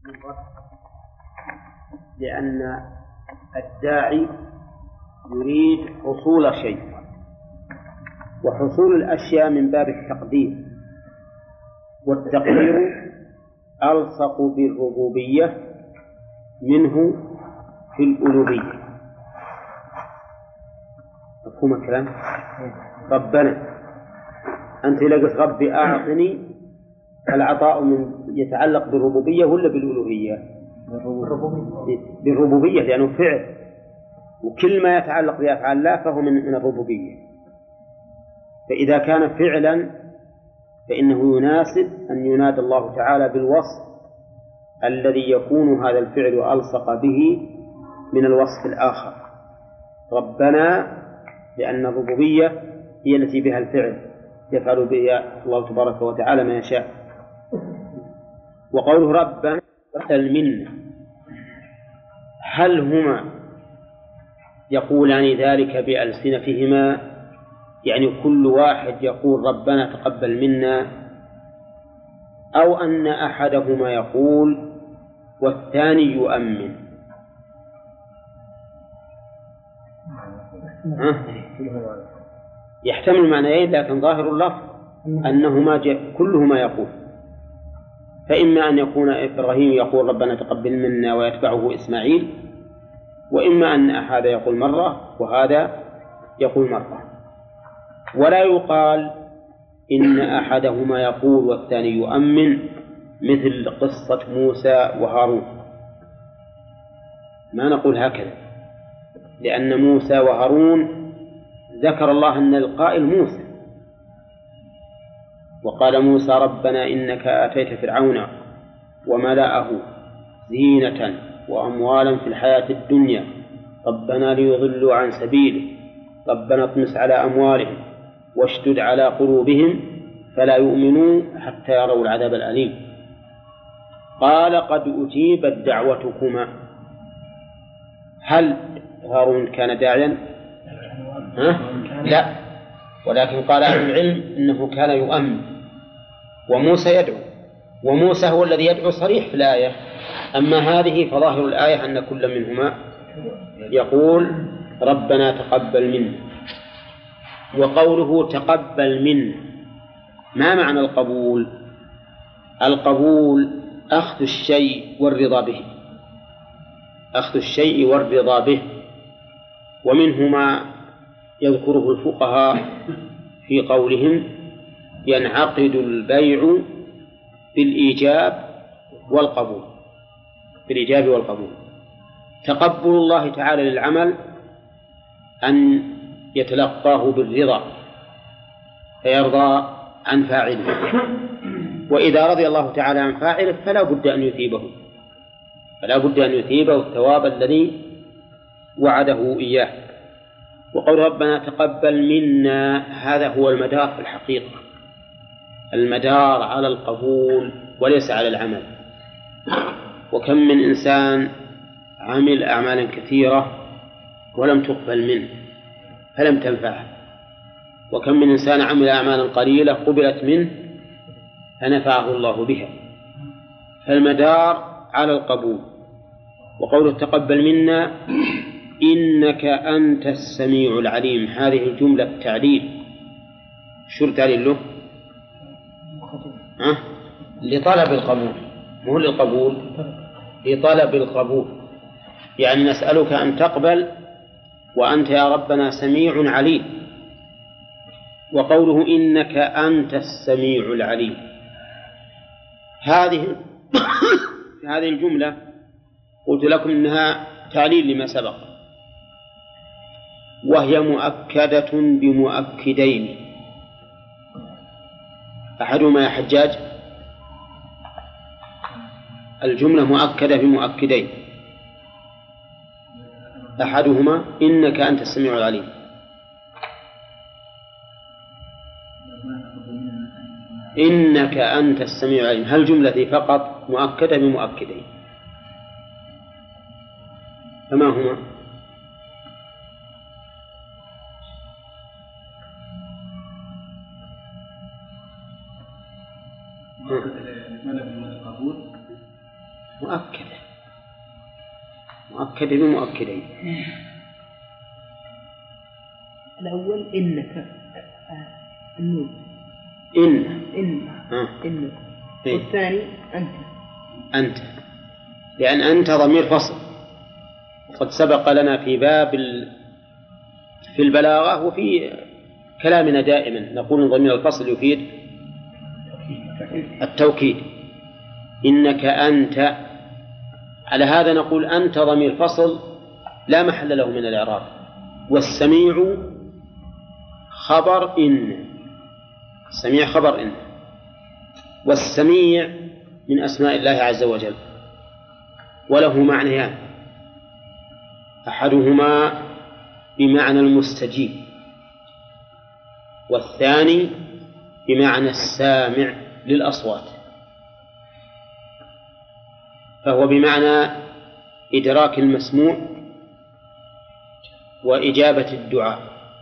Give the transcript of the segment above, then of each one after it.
لأن الداعي يريد حصول شيء، وحصول الأشياء من باب التقدير، والتقدير ألصق بالربوبية منه في الألوهية. مفهوم الكلام؟ ربنا، أنت إذا قلت ربي أعطني، العطاء من يتعلق بالربوبية ولا بالألوهية؟ بالربوبية، لأنه فعل، وكل ما يتعلق بأفعال الله فهو من الربوبية. فإذا كان فعلا فإنه يناسب أن ينادى الله تعالى بالوصف الذي يكون هذا الفعل ألصق به من الوصف الآخر، ربنا، لأن الربوبية هي التي بها الفعل يفعل بها الله تبارك وتعالى ما يشاء. وقوله ربنا المنة، هل هما يقولان ذلك بألسنتهما، يعني كل واحد يقول ربنا تقبل منا، أو أن أحدهما يقول والثاني يؤمن؟ يحتمل معنيين، لكن ظاهر اللفظ أنهما كلهما يقول، فإما أن يكون إبراهيم يقول ربنا تقبل منا ويتبعه إسماعيل، وإما أن أحد يقول مرة وهذا يقول مرة. ولا يقال إن أحدهما يقول والثاني يؤمن، مثل قصة موسى وهارون، ما نقول هكذا، لأن موسى وهارون ذكر الله أن القائل موسى، وقال موسى ربنا إنك آتيت فرعون وملأه زينة وأموالا في الحياة الدنيا ربنا ليضلوا عن سبيله ربنا اطمس على أموالهم واشدد على قلوبهم فلا يؤمنوا حتى يروا العذاب الأليم. قال قد أجيبت دعوتكما. هل هارون كان داعيا؟ لا، ولكن قال أهل العلم إنه كان يؤمن، وموسى يدعو، وموسى هو الذي يدعو صريح في الآية. أما هذه فظاهر الآية أن كل منهما يقول ربنا تقبل منا. وقوله تقبل منا، ما معنى القبول؟ القبول أخذ الشيء والرضا به، أخذ الشيء والرضا به، ومنه ما يذكره الفقهاء في قولهم ينعقد البيع بالإيجاب والقبول، بالإيجاب والقبول. تقبل الله تعالى للعمل أن يتلقاه بالرضا فيرضى عن فاعله، وإذا رضي الله تعالى عن فاعله فلا بد أن يثيبه، فلا بد أن يثيبه الثواب الذي وعده إياه. وقول ربنا تقبل منا، هذا هو المدار في الحقيقة، المدار على القبول وليس على العمل. وكم من إنسان عمل أعمالا كثيرة ولم تقبل منه فلم تنفعه، وكم من إنسان عمل أعمالا قليلة قبلت منه فنفعه الله بها، فالمدار على القبول. وقوله تقبل منا إنك أنت السميع العليم، هذه الجملة تعليل. شو التعليل له؟ لطلب القبول، مو للقبول، لطلب القبول، يعني نسألك أن تقبل وأنت يا ربنا سميع عليم. وقوله إنك أنت السميع العليم، هذه الجملة قلت لكم إنها تعليل لما سبق، وهي مؤكدة بمؤكدين. أحدهما يا حجاج الجملة مؤكدة بمؤكدين، أحدهما إنك أنت السميع العليم، إنك أنت السميع العليم، هل جملة فقط مؤكدة بمؤكدين، فما هما؟ مؤكدة بمؤكدين. الأول إنك النون إن والثاني أنت لأن أنت ضمير فصل، وقد سبق لنا في باب في البلاغة وفي كلامنا دائما نقول ضمير الفصل يفيد التوكيد. إنك أنت، على هذا نقول أنت ضمير فصل لا محل له من الإعراب، والسميع خبر إن، السميع خبر إن، والسميع من أسماء الله عز وجل، وله معنيان، أحدهما بمعنى المستجيب، والثاني بمعنى السامع للأصوات، فهو بمعنى إدراك المسموع وإجابة الدعاء.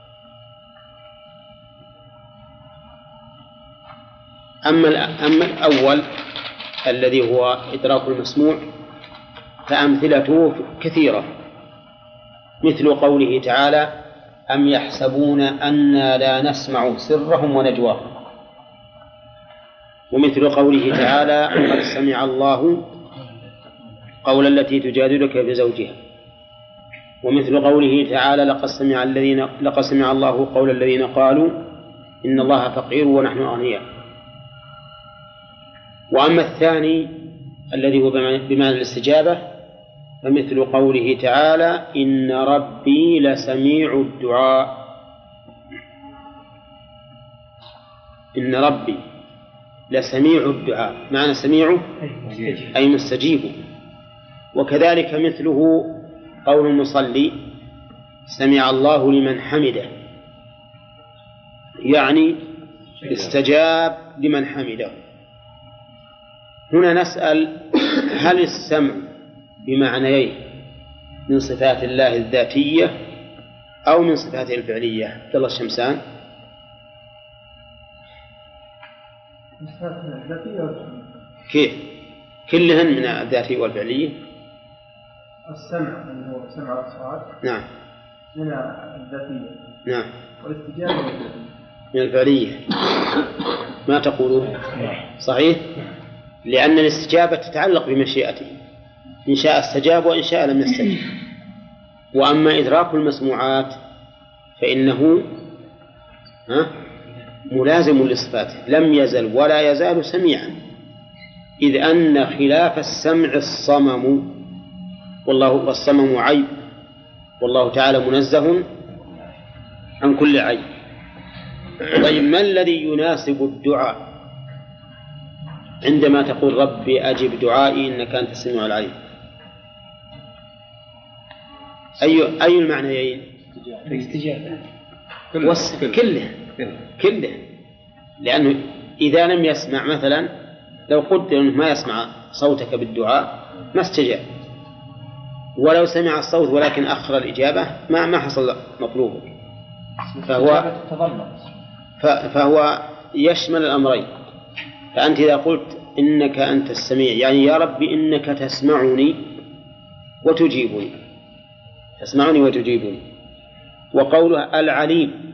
أما الأول الذي هو إدراك المسموع فأمثلته كثيرة، مثل قوله تعالى: أم يحسبون أنا لا نسمع سرهم ونجواهم، ومثل قوله تعالى: قد سمع الله قول التي تجادلك في زوجها، ومثل قوله تعالى: لقد سمع الله قول الذين قالوا إن الله فقير ونحن أغنياء. وأما الثاني الذي هو بمعنى الاستجابة فمثل قوله تعالى: إن ربي لسميع الدعاء، إن ربي لسميع الدعاء، معنى سميعه أي مستجيبه. وكذلك مثله قول المصلي: سمع الله لمن حمده، يعني استجاب لمن حمده. هنا نسأل: هل السمع بمعنيين من صفات الله الذاتية أو من صفاته الفعلية؟ عبد الله الشمسان. كيف؟ كلهن من الذاتية والفعلية. السمع اللي هو سمع الأصوات نعم من الذاتية، نعم، والاستجابة من الفعلية. ما تقولون؟ صحيح، لأن الاستجابة تتعلق بمشيئته، إن شاء استجاب وإن شاء لم يستجب. وأما إدراك المسموعات فإنه ملازم لصفاته، لم يزل ولا يزال سميعا، إذ أن خلاف السمع الصمم، والصمم عيب، والله تعالى منزه عن كل عيب. طيب، ما الذي يناسب الدعاء عندما تقول: ربي أجب دعائي إنك أنت السميع العليم؟ أي المعنيين؟ الاستجابة كله، لأنه إذا لم يسمع، مثلا لو قدر أنه ما يسمع صوتك بالدعاء ما استجاب، ولو سمع الصوت ولكن أخر الإجابة ما حصل مطلوبك، فهو يشمل الأمرين. فأنت إذا قلت إنك أنت السميع، يعني يا ربي إنك تسمعني وتجيبني، تسمعني وتجيبني. وقوله العليم،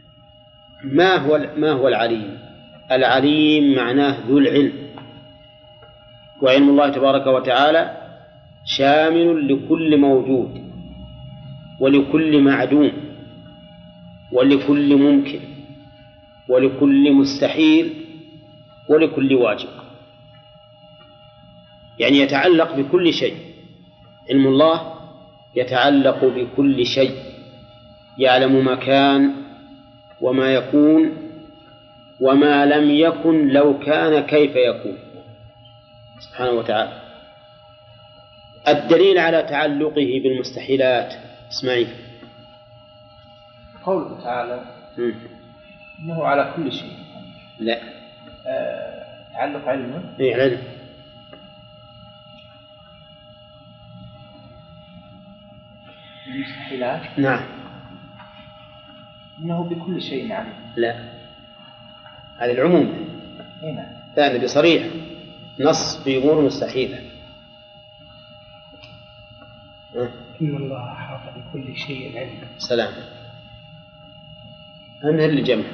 ما هو العليم؟ العليم معناه ذو العلم، وعلم الله تبارك وتعالى شامل لكل موجود ولكل معدوم ولكل ممكن ولكل مستحيل ولكل واجب، يعني يتعلق بكل شيء. علم الله يتعلق بكل شيء، يعلم ما كان وما يكون وما لم يكن لو كان كيف يكون سبحانه وتعالى. الدليل على تعلقه بالمستحيلات اسمعي قوله تعالى إنه على كل شيء. لا، تعلق علمه. إيه، علم. المستحيلات. نعم. إنه بكل شيء عليم. لا، هذا العموم. هنا ثاني بصريح نص في أمور مستحيلة. إن الله أحاط بكل شيء علما. سلام. أنا اللي جمع.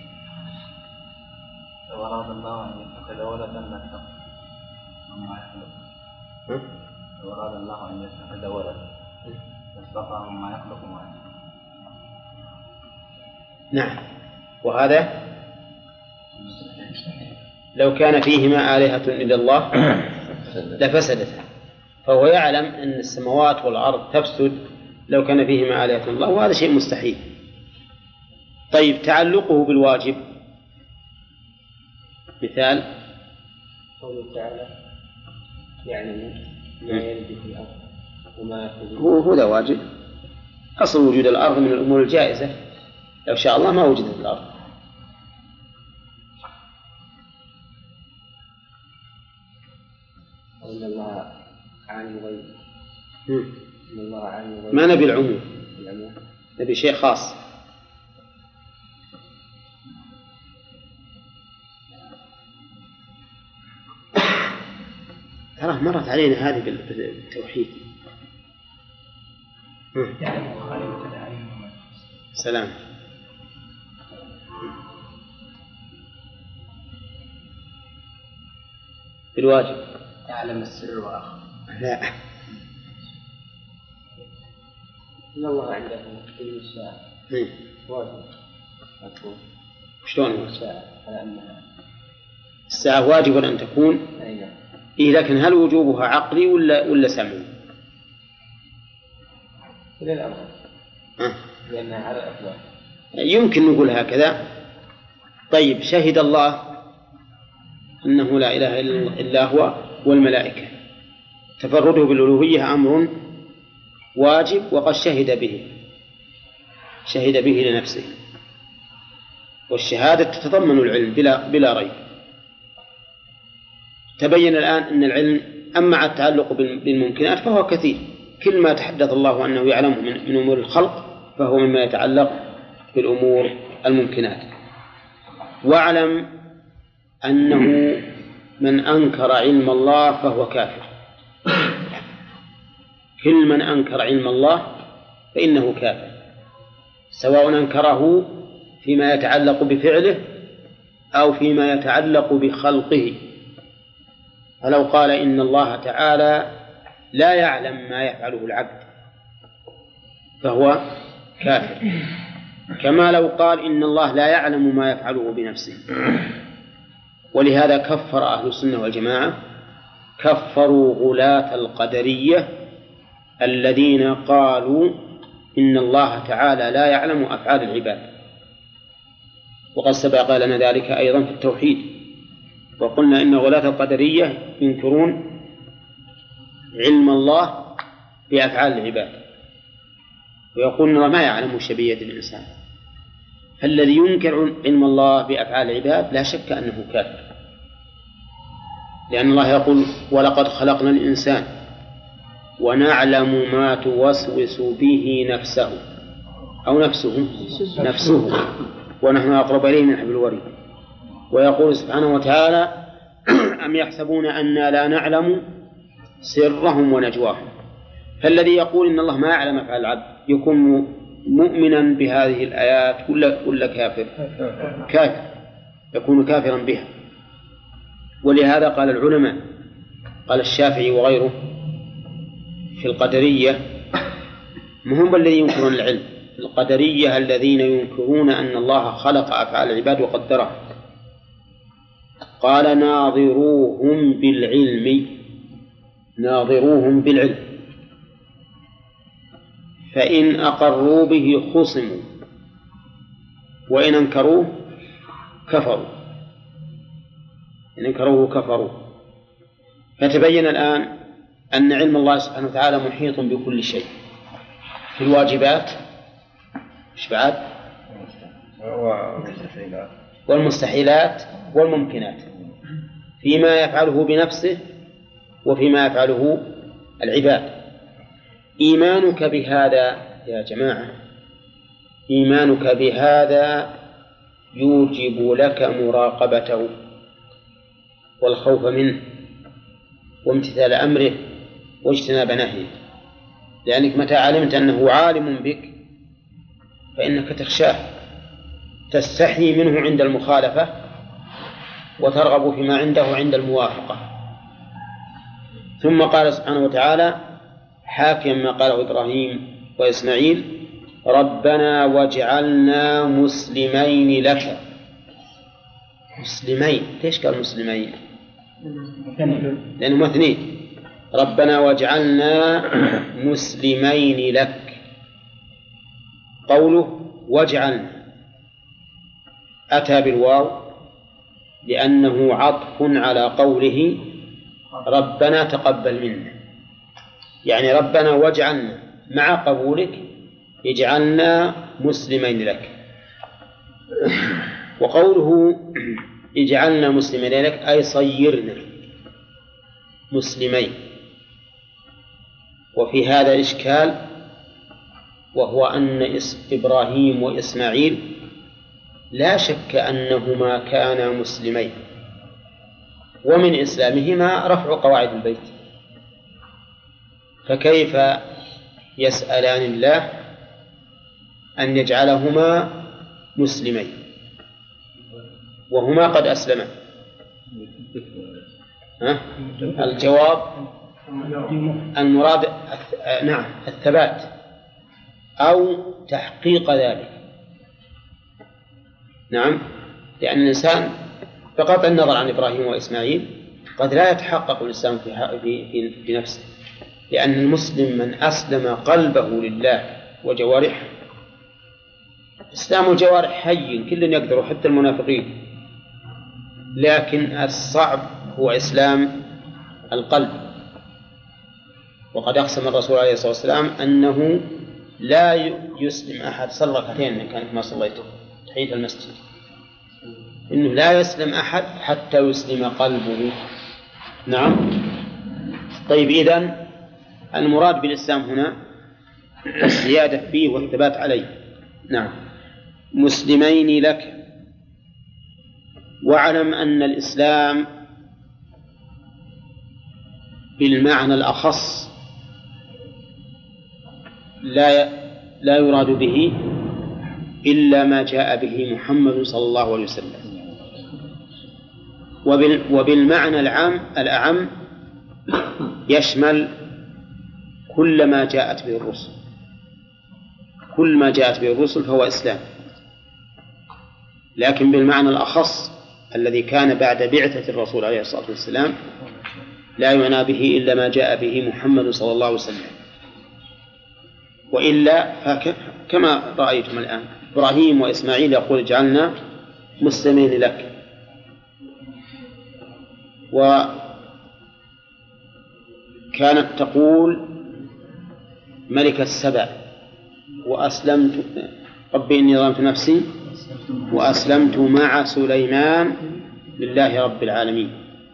لو أراد الله أن يتخذ ولدا لاتخذ مما يخلق. لو أراد الله أن يتخذ ولدا لاصطفى مما يخلق ما يخلق. نعم. وهذا لو كان فيهما آلهة إلا الله لفسدتا، فهو يعلم أن السماوات والأرض تفسد لو كان فيهما آلهة الله، وهذا شيء مستحيل. طيب، تعلقه بالواجب مثال قوله تعالى يعلم ما يلد في الأرض وما يخرج. هو ذا واجب. أصل وجود الأرض من الأمور الجائزة، لو شاء الله ما وجدت الأرض. وإن الله عالم الغيب. إن الله عالم الغيب. ما نبي العموم، نبي شيء خاص. ترى مرت علينا هذه بالتوحيد. سلام. بالواجب يعلم السر وأخفى. لا. إن الله عنده علم الساعة. واجب. شلون الساعة على أنها الساعة واجب أن تكون؟ إيه، لكن هل وجوبها عقلي ولا سمعي؟ إلى الأمر. لأنها على الأفضل. يمكن نقول هكذا. طيب، شهد الله أنه لا إله إلا هو والملائكة، تفرده بالألوهية أمر واجب، وقد شهد به لنفسه، والشهادة تتضمن العلم بلا ريب. تبين الآن أن العلم أما التعلق بالممكنات فهو كثير، كل ما تحدث الله أنه يعلمه من أمور الخلق فهو مما يتعلق بالأمور الممكنات. واعلم أنه من أنكر علم الله فهو كافر. كل من أنكر علم الله فإنه كافر، سواء أنكره فيما يتعلق بفعله أو فيما يتعلق بخلقه. فلو قال إن الله تعالى لا يعلم ما يفعله العبد فهو كافر، كما لو قال إن الله لا يعلم ما يفعله بنفسه. ولهذا كفر أهل السنة والجماعة، كفروا غلاة القدرية الذين قالوا إن الله تعالى لا يعلم أفعال العباد. وقد سبق لنا ذلك أيضا في التوحيد، وقلنا إن غلاة القدرية ينكرون علم الله بأفعال العباد، ويقولون الله ما يعلم شبيهة الإنسان. فالذي ينكر علم الله بأفعال العباد لا شك أنه كافر، لأن الله يقول ولقد خلقنا الإنسان ونعلم ما توسوس به نفسه أو نفسه ونحن أقرب إليه من حبل الوريد. ويقول سبحانه وتعالى أم يحسبون أننا لا نعلم سرهم ونجواهم. فالذي يقول إن الله ما يعلم أفعال العبد يكون مؤمنا بهذه الآيات ولا كافر؟ كافر، يكون كافرا بها. ولهذا قال العلماء، قال الشافعي وغيره في القدرية، هم الذين ينكرون العلم، القدرية الذين ينكرون أن الله خلق أفعال العباد وقدرها. قال ناظروهم بالعلم فإن أقروا به خصموا وإن أنكروه كفروا. إن أنكروه كفروا. فتبين الآن أن علم الله سبحانه وتعالى محيط بكل شيء، في الواجبات والمستحيلات والممكنات، فيما يفعله بنفسه وفيما يفعله العباد. إيمانك بهذا يا جماعة، إيمانك بهذا يوجب لك مراقبته والخوف منه وامتثال أمره واجتناب نهيه. لأنك متى علمت أنه عالم بك فإنك تخشاه، تستحي منه عند المخالفة وترغب فيما عنده عند الموافقة. ثم قال سبحانه وتعالى حاكيا ما قاله إبراهيم وإسماعيل: ربنا واجعلنا مسلمين لك. مسلمين، ليش قال مسلمين؟ لأنهم اثنين. ربنا واجعلنا مسلمين لك. قوله واجعلنا أتى بالواو لأنه عطف على قوله ربنا تقبل منا، يعني ربنا واجعلنا مع قبولك اجعلنا مسلمين لك. وقوله اجعلنا مسلمين لك أي صيرنا مسلمين. وفي هذا إشكال، وهو أن إبراهيم وإسماعيل لا شك أنهما كانا مسلمين، ومن إسلامهما رفع قواعد البيت، فكيف يسألان الله أن يجعلهما مسلمين وهما قد أسلما؟ الجواب المراد نعم الثبات أو تحقيق ذلك. نعم، لأن الإنسان بغض النظر عن إبراهيم وإسماعيل قد لا يتحقق الإسلام في نفسه، لأن المسلم من أسلم قلبه لله وجوارحه. إسلام الجوارح حي كل يقدر حتى المنافقين، لكن الصعب هو إسلام القلب. وقد أقسم الرسول عليه الصلاة والسلام أنه لا يسلم أحد، صلى ركعتين من كانت ما صليته تحية المسجد، إنه لا يسلم أحد حتى يسلم قلبه. نعم. طيب، إذن المراد بالإسلام هنا الزيادة فيه والثبات عليه. نعم، مسلمين لك. واعلم أن الإسلام بالمعنى الأخص لا يراد به إلا ما جاء به محمد صلى الله عليه وسلم، وبالمعنى الأعم يشمل كل ما جاءت به الرسل. كل ما جاءت به الرسل فهو إسلام، لكن بالمعنى الأخص الذي كان بعد بعثة الرسول عليه الصلاة والسلام لا يعنى به إلا ما جاء به محمد صلى الله عليه وسلم. وإلا كما رأيتم الآن إبراهيم وإسماعيل يقول اجعلنا مسلمين لك، وكانت تقول ملك السبع وأسلمت ربي إني ظلمت نفسي وأسلمت مع سليمان لله رب العالمين.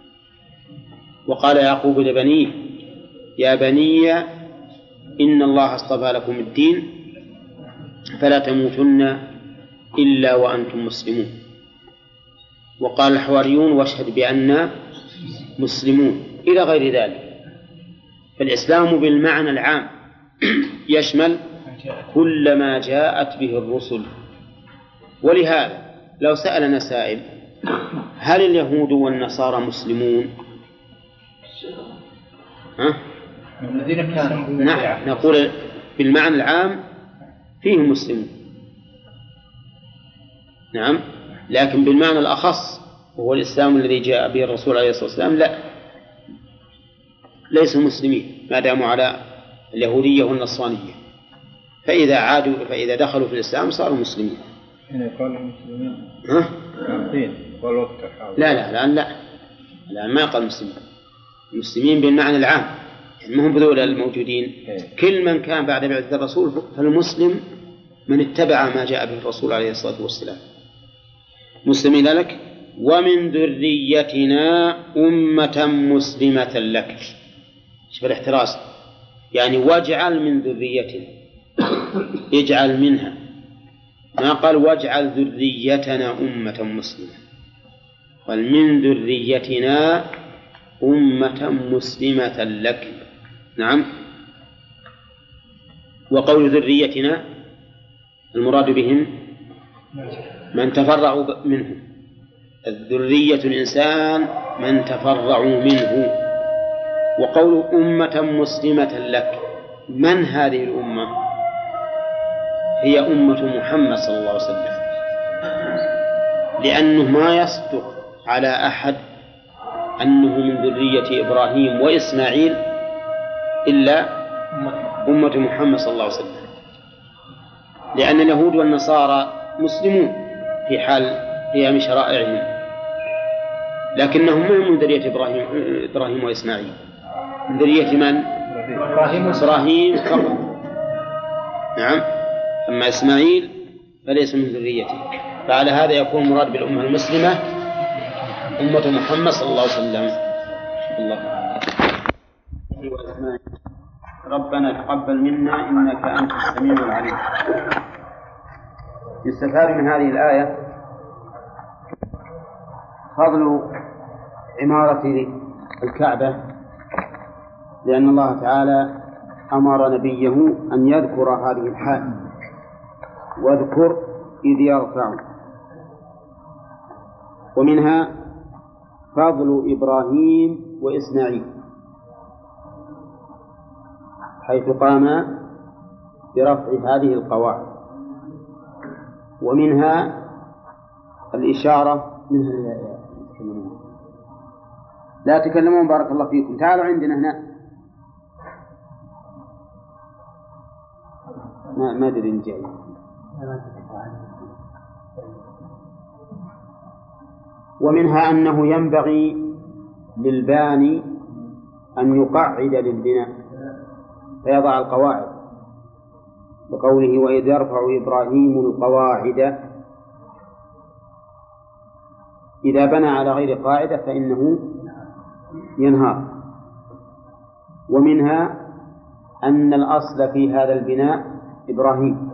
وقال يعقوب لبنيه يا بني إن الله اصطفى لكم الدين فلا تموتن إلا وأنتم مسلمون. وقال الحواريون واشهد بأننا مسلمون، إلى غير ذلك. فالإسلام بالمعنى العام يشمل كل ما جاءت به الرسل. ولهذا لو سألنا سائل هل اليهود والنصارى مسلمون؟ الذين كانوا نعم، نقول بالمعنى العام فيهم مسلمون، نعم، لكن بالمعنى الأخص وهو الإسلام الذي جاء به الرسول عليه الصلاة والسلام لا، ليسوا مسلمين ما داموا على اليهودية والنصرانية، فإذا دخلوا في الإسلام صاروا مسلمين. هنا يقالوا مسلمين والوقت لا ما يقال مسلمين. المسلمين بالمعنى العام، يعني ما هم بذول الموجودين. كل من كان بعد بعثة الرسول فالمسلم من اتبع ما جاء به الرسول عليه الصلاة والسلام. مسلمين لك ومن ذريتنا أمة مسلمة لك. شوف الاحتراز، يعني واجعل من ذريتنا، اجعل منها، ما قال واجعل ذريتنا أمة مسلمة، قال من ذريتنا أمة مسلمة لك. نعم. وقول ذريتنا المراد بهم من تفرعوا منه، الذرية الإنسان من تفرعوا منه. وقول أمة مسلمة لك، من هذه الأمة؟ هي أمة محمد صلى الله عليه وسلم، لأنه ما يصدق على أحد أنه من ذرية إبراهيم وإسماعيل إلا أمة محمد صلى الله عليه وسلم، لأن اليهود والنصارى مسلمون في حال قيام شرائعهم، لكنهم من ذرية إبراهيم وإسماعيل، من ذرية من؟ إبراهيم فقط. نعم، أما إسماعيل فليس من ذريته. فعلى هذا يكون مراد بالأمة المسلمة أمة محمد صلى الله عليه وسلم. الله ربنا تقبل منا إنك أنت السميع العليم. يستفاد من هذه الآية فضل عمارة الكعبة، لأن الله تعالى أمر نبيه أن يذكر هذه الحال، واذكر إذ يرفع. ومنها فضل إبراهيم وإسماعيل حيث قام برفع هذه القواعد. ومنها الإشارة لا تكلمون بارك الله فيكم، تعالوا عندنا هنا. ما أدري إن جاي. ومنها أنه ينبغي للباني أن يقعد للبناء فيضع القواعد، بقوله وإذ يرفع إبراهيم القواعد. إذا بنى على غير قاعدة فإنه ينهار. ومنها أن الأصل في هذا البناء إبراهيم،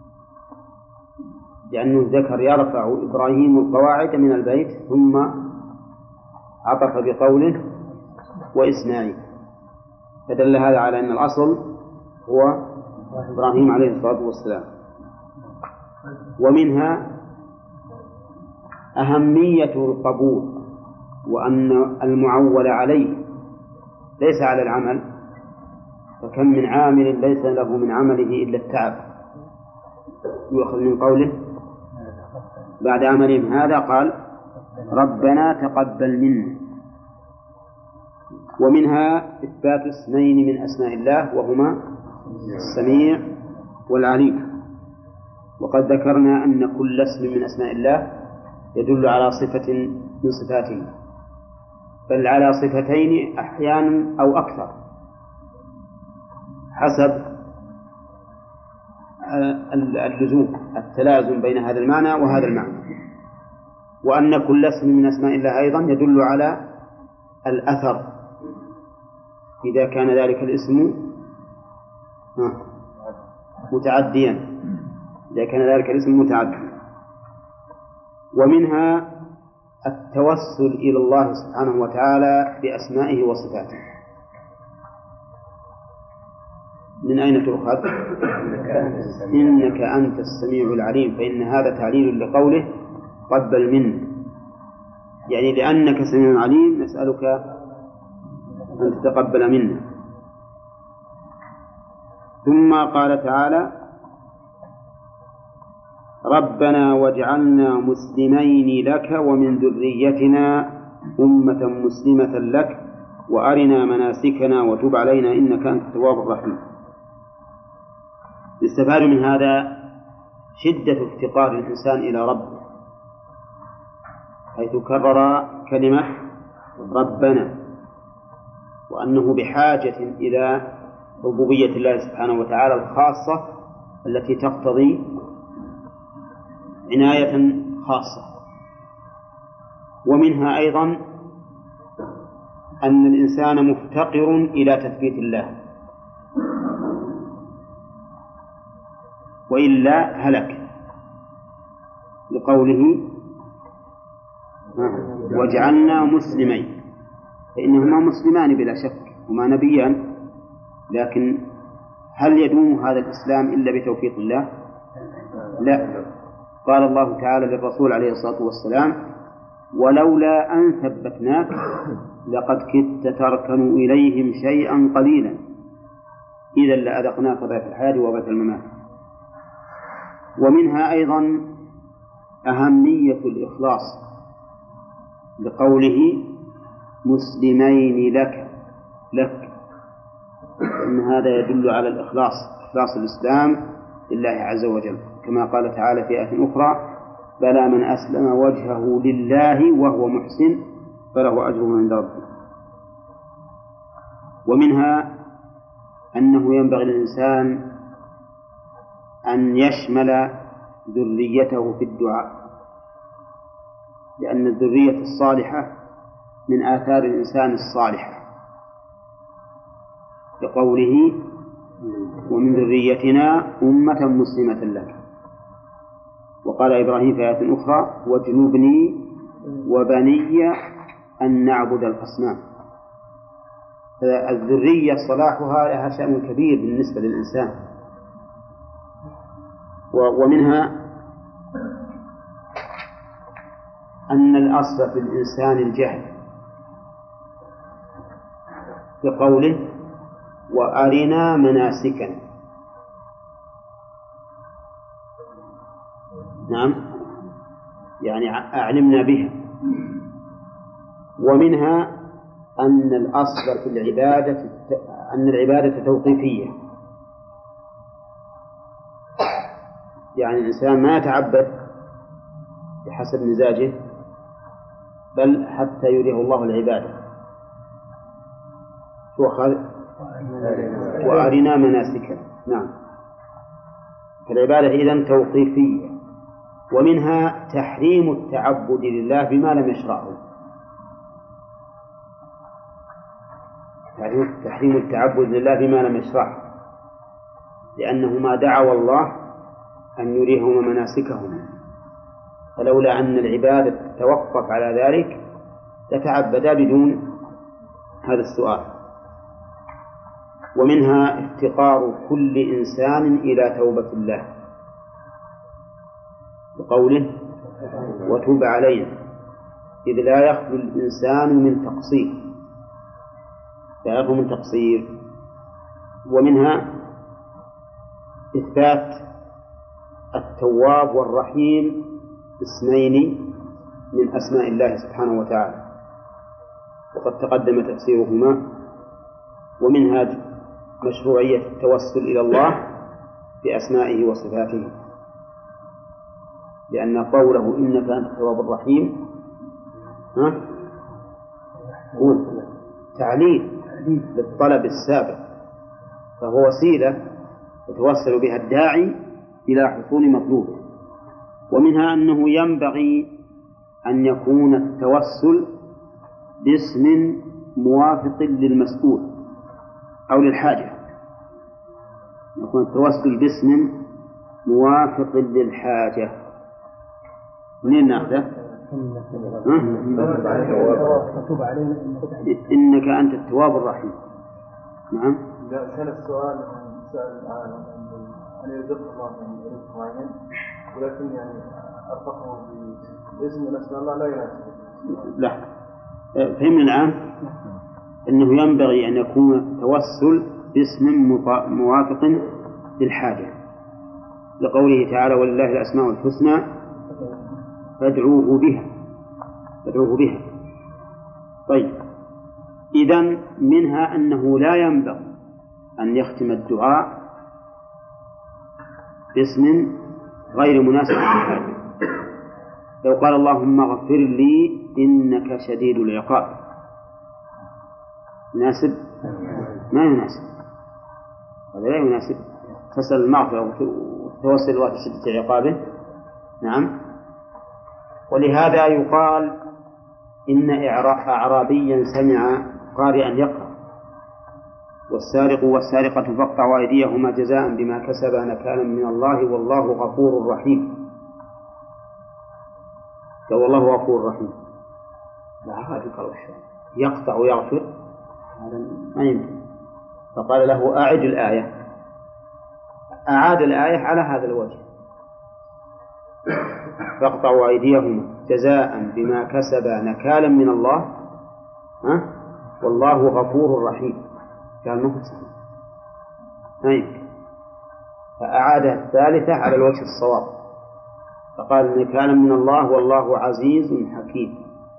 لأنه ذكر يرفع إبراهيم القواعد من البيت، ثم عطف بقوله وإسماعيل، فدل هذا على أن الأصل هو إبراهيم عليه الصلاة والسلام. ومنها أهمية القبول، وأن المعول عليه ليس على العمل، فكم من عامل ليس له من عمله إلا التعب، يؤخذ من قوله بعد عملهم هذا قال ربنا تقبل منا. ومنها إثبات اسمين من أسماء الله وهما السميع والعليم. وقد ذكرنا أن كل اسم من أسماء الله يدل على صفة من صفاته، بل على صفتين أحيانا أو أكثر حسب اللزوم، التلازم بين هذا المعنى وهذا المعنى. وأن كل اسم من أسماء الله أيضا يدل على الأثر إذا كان ذلك الاسم متعديا، إذا كان ذلك الاسم متعديا. ومنها التوسل إلى الله سبحانه وتعالى بأسمائه وصفاته. من أين تؤخذ؟ إنك أنت السميع العليم، فإن هذا تعليل لقوله قبل منه، يعني لأنك سميع عليم نسألك أن تتقبل منا. ثم قال تعالى ربنا واجعلنا مسلمين لك ومن ذريتنا أمة مسلمة لك وأرنا مناسكنا وتب علينا إنك أنت التواب الرحيم. يستفاد من هذا شدة افتقار الإنسان إلى ربه، حيث كرر كلمة ربنا، وأنه بحاجة إلى ربوبية الله سبحانه وتعالى الخاصة التي تقتضي عناية خاصة. ومنها أيضا أن الإنسان مفتقر إلى تثبيت الله، وإلا هلك، لقوله واجعلنا مسلمين، فإنهما مسلمان بلا شك، هما نبيان، لكن هل يدوم هذا الإسلام إلا بتوفيق الله؟ لا. قال الله تعالى للرسول عليه الصلاة والسلام: ولولا أن ثبتناك لقد كدت تركن إليهم شيئا قليلا إذا لأذقناك ضعف الحياة وضعف الممات. ومنها أيضا أهمية الإخلاص لقوله مسلمين لك، إن هذا يدل على الإخلاص، إخلاص الإسلام لله عز وجل، كما قال تعالى في آية أخرى: بلى من أسلم وجهه لله وهو محسن فله أجره عند ربه. ومنها أنه ينبغي للإنسان أن يشمل ذريته في الدعاء، لأن الذرية الصالحة من آثار الإنسان الصالحة، لقوله: ومن ذريتنا أمة مسلمة لك. وقال إبراهيم في آية أخرى: واجنبني وبني أن نعبد الأصنام. فالذرية صلاحها لها شأن كبير بالنسبة للإنسان. ومنها أن الأصل في الإنسان الجهل، بقوله: وأرنا مناسكنا. نعم، يعني أعلمنا بها. ومنها أن الأصل في العبادة أن العبادة توقيفية، يعني الإنسان ما يتعبد بحسب مزاجه، بل حتى يريه الله العبادة. وأرنا مناسكنا. نعم، فالعبادة إذن توقيفية. ومنها تحريم التعبد لله بما لم يشرعه، تحريم التعبد لله بما لم يشرعه، لأنهما دعوا الله أن يريهما مناسكهما، فلولا أن العبادة تتوقف على ذلك لتعبدا بدون هذا السؤال. ومنها افتقار كل إنسان إلى توبة الله، بقوله: وتوب علينا، إذ لا يخلو الإنسان من تقصير، لا يخلو من تقصير. ومنها إثبات التواب والرحيم اسمين من أسماء الله سبحانه وتعالى، وقد تقدم تفسيرهما. ومنها مشروعية التوسل إلى الله بأسمائه وصفاته، لأن قوله: إنك أنت التواب الرحيم تعليل للطلب السابق، فهو وسيلة يتوسل بها الداعي إلى حصول مطلوبه. ومنها أنه ينبغي أن يكون التوسل باسم موافق للمسؤول أو للحاجة، يكون التوسل باسم موافق للحاجة. منين نأخذه؟ إنك أنت التواب الرحيم. نعم. كان السؤال سأل أن يرزق الله من رزق معين، ولكن يعني أرفقه باسم من أسماء الله لا يناسب. لا، فهمنا الآن أنه ينبغي أن يكون التوسل باسم موافق للحاجة، لقوله تعالى: ولله الأسماء الحسنى فادعوه بها. طيب، إذن منها أنه لا ينبغي أن يختم الدعاء باسم غير مناسب للحاجة. لو قال: اللهم اغفر لي إنك شديد العقاب، يناسب؟ ما يناسب، هذا لا يناسب. تسأل المغفرة وتتوسل الله بشدة عقابه. نعم. ولهذا يقال إن أعرابيا سمع قارئا يقرأ: والسارق والسارقة فاقطعوا أيديهما جزاء بما كسبا نكالا من الله والله غفور رحيم. والله غفور رحيم، لا هذا قال يقطع ويغفر، هذا ما يمكن. فقال له: أعد الآية، أعاد الآية على هذا الوجه: فاقطعوا أيديهما جزاء بما كسبا نكالا من الله والله غفور رحيم. قال ما هو صحيح. فأعاد الثالثة على الوجه الصواب، فقال نكالا من الله والله عزيز حكيم.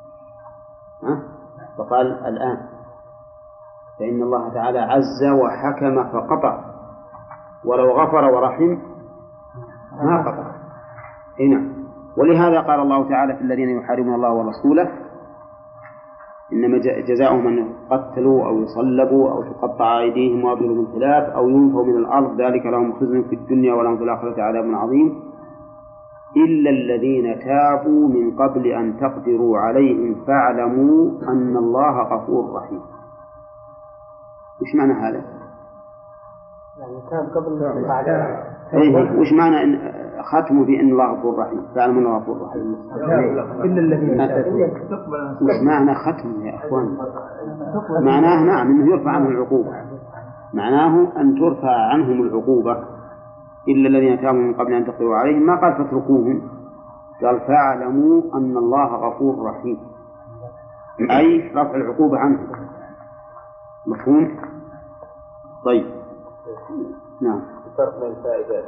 فقال الآن فإن الله تعالى عز وحكم فقطع، ولو غفر ورحم ما قطع. هنا ولهذا قال الله تعالى في الذين يحاربون الله ورسوله: إنما جزاؤهم أن يقتلوا أو يصلبوا أو تقطع أيديهم وأرجلهم من خلاف أو ينفوا من الأرض، ذلك لهم خزي في الدنيا ولهم في الآخرة عذاب عظيم، إلا الذين تابوا من قبل أن تقدروا عليهم فاعلموا أن الله غفور رحيم. وش معنى هذا؟ يعني كان قبل وش معنى إن ختموا بأن الله غفور رحيم؟ فاعلموا أن الله غفور رحيم. إلا الذين وش معنى ختم يا أخوان؟ معناه نعم أنه يرفع عنهم العقوبة، معناه أن ترفع عنهم العقوبة. إلا الذين تابوا من قبل أن تقدروا عليهم، ما قال فاتركوهم، قال فاعلموا أن الله غفور رحيم، أي رفع العقوبة عنهم. مفهوم؟ طيب نعم. الفرق بين فائدة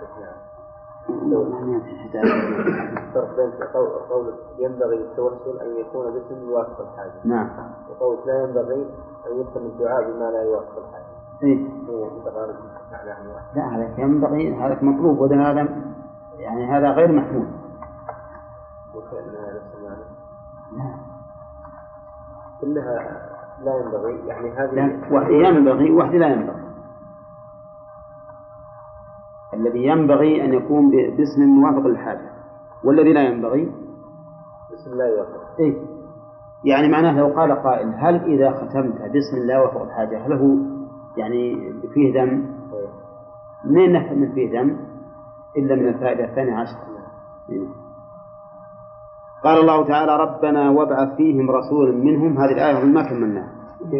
الفرق بين قول ينبغي التوسل أن يكون باسم يوافق الحاجة، نعم، وقول لا ينبغي أن يختم الدعاء بما لا يوافق الحاجة. لا، هذا ينبغي، هذا مطلوب، وده هذا يعني هذا غير محمود. لا كلها لا ينبغي، يعني هذه واحد ينبغي وواحد لا ينبغي. الذي ينبغي أن يكون باسم موافق للحاجة، والذي لا ينبغي باسم لا يوافق. يعني معناه لو قال قائل: هل إذا ختمت باسم لا يوافق الحاجة هل هو يعني فيه ذم؟ منين نفهم فيه ذم إلا من الفائدة 12. قال الله تعالى: ربنا وابعث فيهم رسولا منهم. هذه الآية ما كملناها.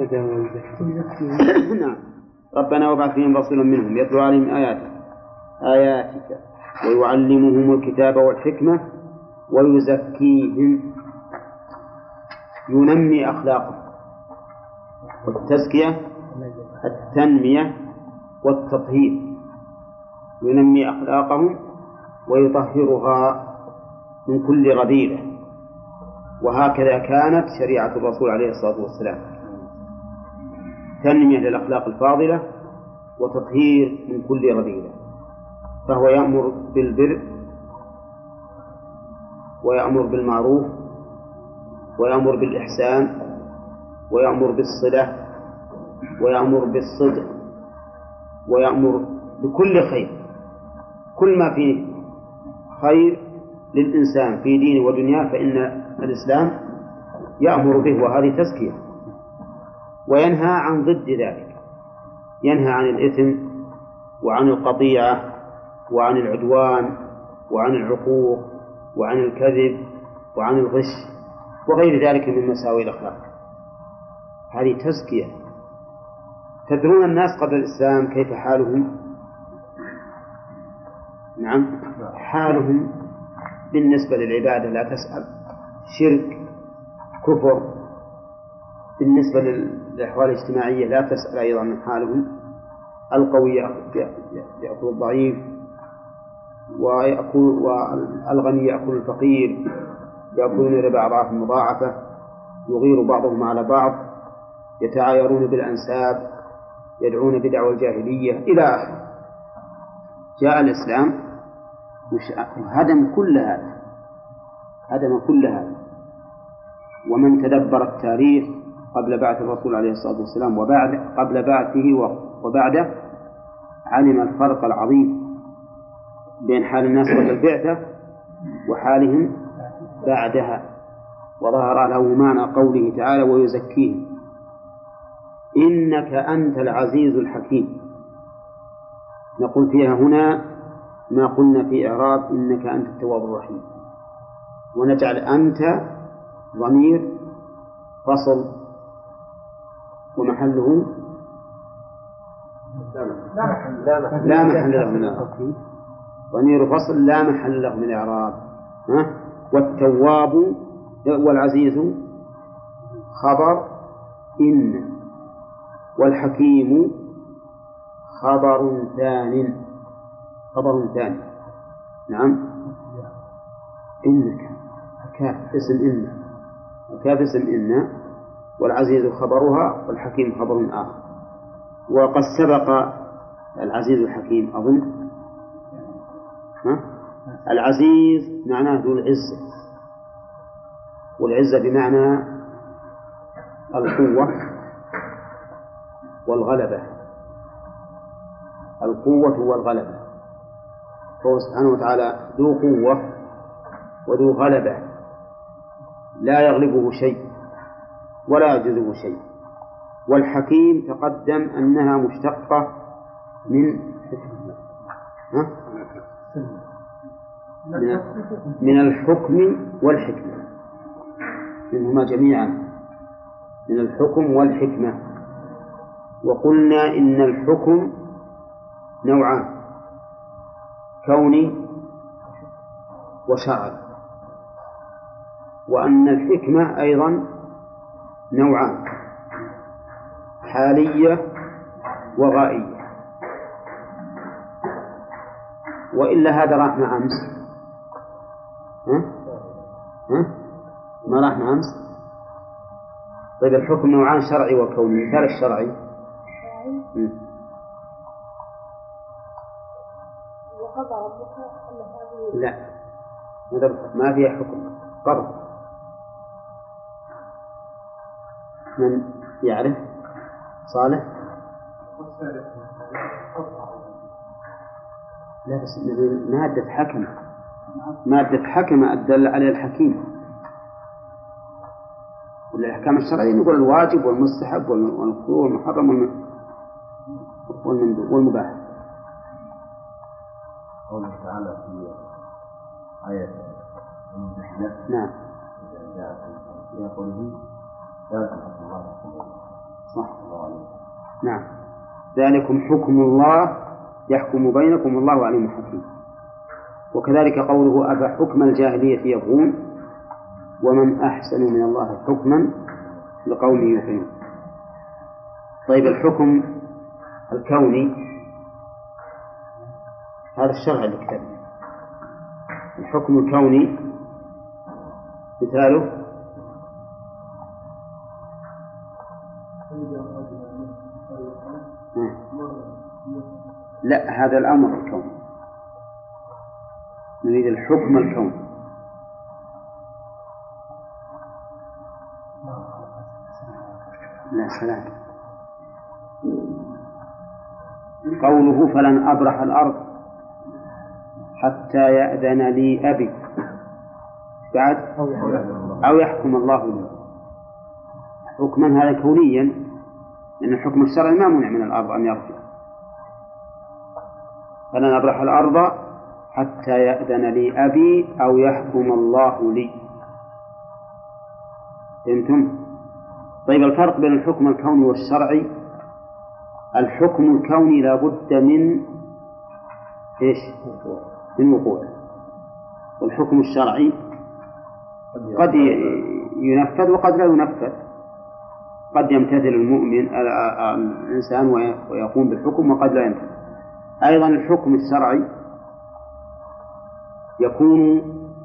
نعم. ربنا وابعث فيهم رسولا منهم يتلو عليهم آياتك ويعلمهم الكتاب والحكمة ويزكيهم، ينمي أخلاقهم. والتزكية التنمية والتطهير، ينمي أخلاقهم ويطهرها من كل رذيلة. وهكذا كانت شريعة الرسول عليه الصلاة والسلام، تنمية للأخلاق الفاضلة وتطهير من كل رذيلة. فهو يأمر بالبر ويأمر بالمعروف ويأمر بالإحسان ويأمر بالصلة ويأمر بالصدق ويأمر بكل خير. كل ما فيه خير للإنسان في دينه ودنياه فإن الإسلام يأمر به، وهذه تزكية. وينهى عن ضد ذلك، ينهى عن الإثم وعن القطيعة وعن العدوان وعن العقوق وعن الكذب وعن الغش وغير ذلك من مساوئ الأخلاق. هذه تزكية. تدرون الناس قبل الإسلام كيف حالهم؟ نعم، حالهم بالنسبة للعبادة لا تسأل، شرك، كفر. بالنسبة للأحوال الاجتماعية لا تسأل أيضا عن حالهم. القوي يأكل الضعيف، والغني يأكل الفقير، يأكلون الربا أضعاف مضاعفة، يغير بعضهم على بعض، يتعايرون بالأنساب، يدعون بدعوى الجاهلية إلى آخره. جاء الإسلام هدم كل هذا، هدم كل هذا. ومن تدبر التاريخ قبل بعث الرسول عليه الصلاة والسلام قبل بعثه وبعده علم الفرق العظيم بين حال الناس قبل البعثة وحالهم بعدها، وظهر له معنى قوله تعالى: ويزكيهم إنك أنت العزيز الحكيم. نقول فيها هنا ما قلنا في إعراب إنك أنت التواب الرحيم، ونجعل أنت ضمير فصل ومحله لا محل له من الإعراب. ضمير فصل لا محل له من الإعراب. والتواب والعزيز خبر إن، والحكيم خبر ثان. نعم. إنك كاف اسم إن، كاف اسم إن، والعزيز خبرها، والحكيم خبر آخر. وقد سبق العزيز الحكيم أظن. العزيز معناه ذو العزة، والعزة بمعنى القوة والغلبة. القوة والغلبة، فهو سبحانه وتعالى ذو قوة وذو غلبة، لا يغلبه شيء ولا يعجزه شيء. والحكيم تقدم أنها مشتقة من الحكم والحكمة، منهما جميعا، من الحكم والحكمة. وقلنا إن الحكم نوعان، كوني وشرعي، وأن الحكمة أيضا نوعان، حالية وغائية. وإلا هذا راح مع أمس. ما راح مع أمس. طيب الحكم نوعان، شرعي وكوني. مثال الشرعي لا، ما فيها حكم قرض. من يعرف؟ صالح؟ لا، بس مادة حكم، مادة حكم أدل على الحكيم. والأحكام الشرعية نقول الواجب والمستحب والمكروه والمحرم والمباح. قوله تعالى في آية الممتحنة. نعم. في قوله ذلك حكم الله. صح. نعم. ذلكم حكم الله يحكم بينكم والله عليم حكيم. وكذلك قوله أفحكم الجاهلية يبغون ومن أحسن من الله حكما لقوم يوقنون. طيب الحكم الكوني هذا الشرع اللي كتبه. الحكم الكوني مثاله لا، هذا الأمر الكوني، نريد الحكم الكوني. لا سلام. قوله فلن أبرح الأرض حتى يأذن لي أبي بعد أو يحكم الله لي. حكما هذا كونيا، لأن الحكم الشرعي ما منع من الأرض أن يرجع. فلن أبرح الأرض حتى يأذن لي أبي أو يحكم الله لي. فهمتم؟ طيب الفرق بين الحكم الكوني والشرعي، الحكم الكوني لا بد من إيش؟ من وقوع. والحكم الشرعي قد ينفذ وقد لا ينفذ. قد يمتثل المؤمن الإنسان ويقوم بالحكم وقد لا يمتثل. أيضا الحكم الشرعي يكون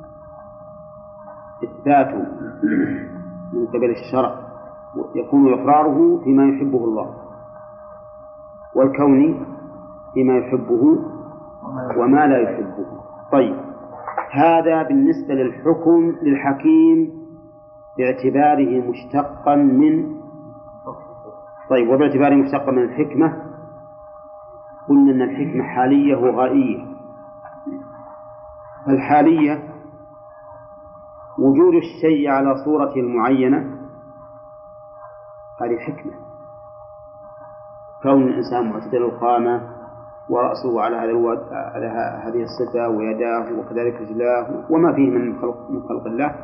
إثباته من قبل الشرع، يكون إقراره فيما يحبه الله، والكوني فيما يحبه وما لا يحبه. طيب هذا بالنسبة للحكم للحكيم باعتباره مشتقا من، طيب وباعتباره مشتقا من الحكمة قلنا أن الحكمة حالية وغائية. فالحالية وجود الشيء على صورته المعينة، هذه حكمة. كون الإنسان معتدل القامة ورأسه على هذه الصفة ويداه وكذلك رجلاه وما فيه من خلق الله،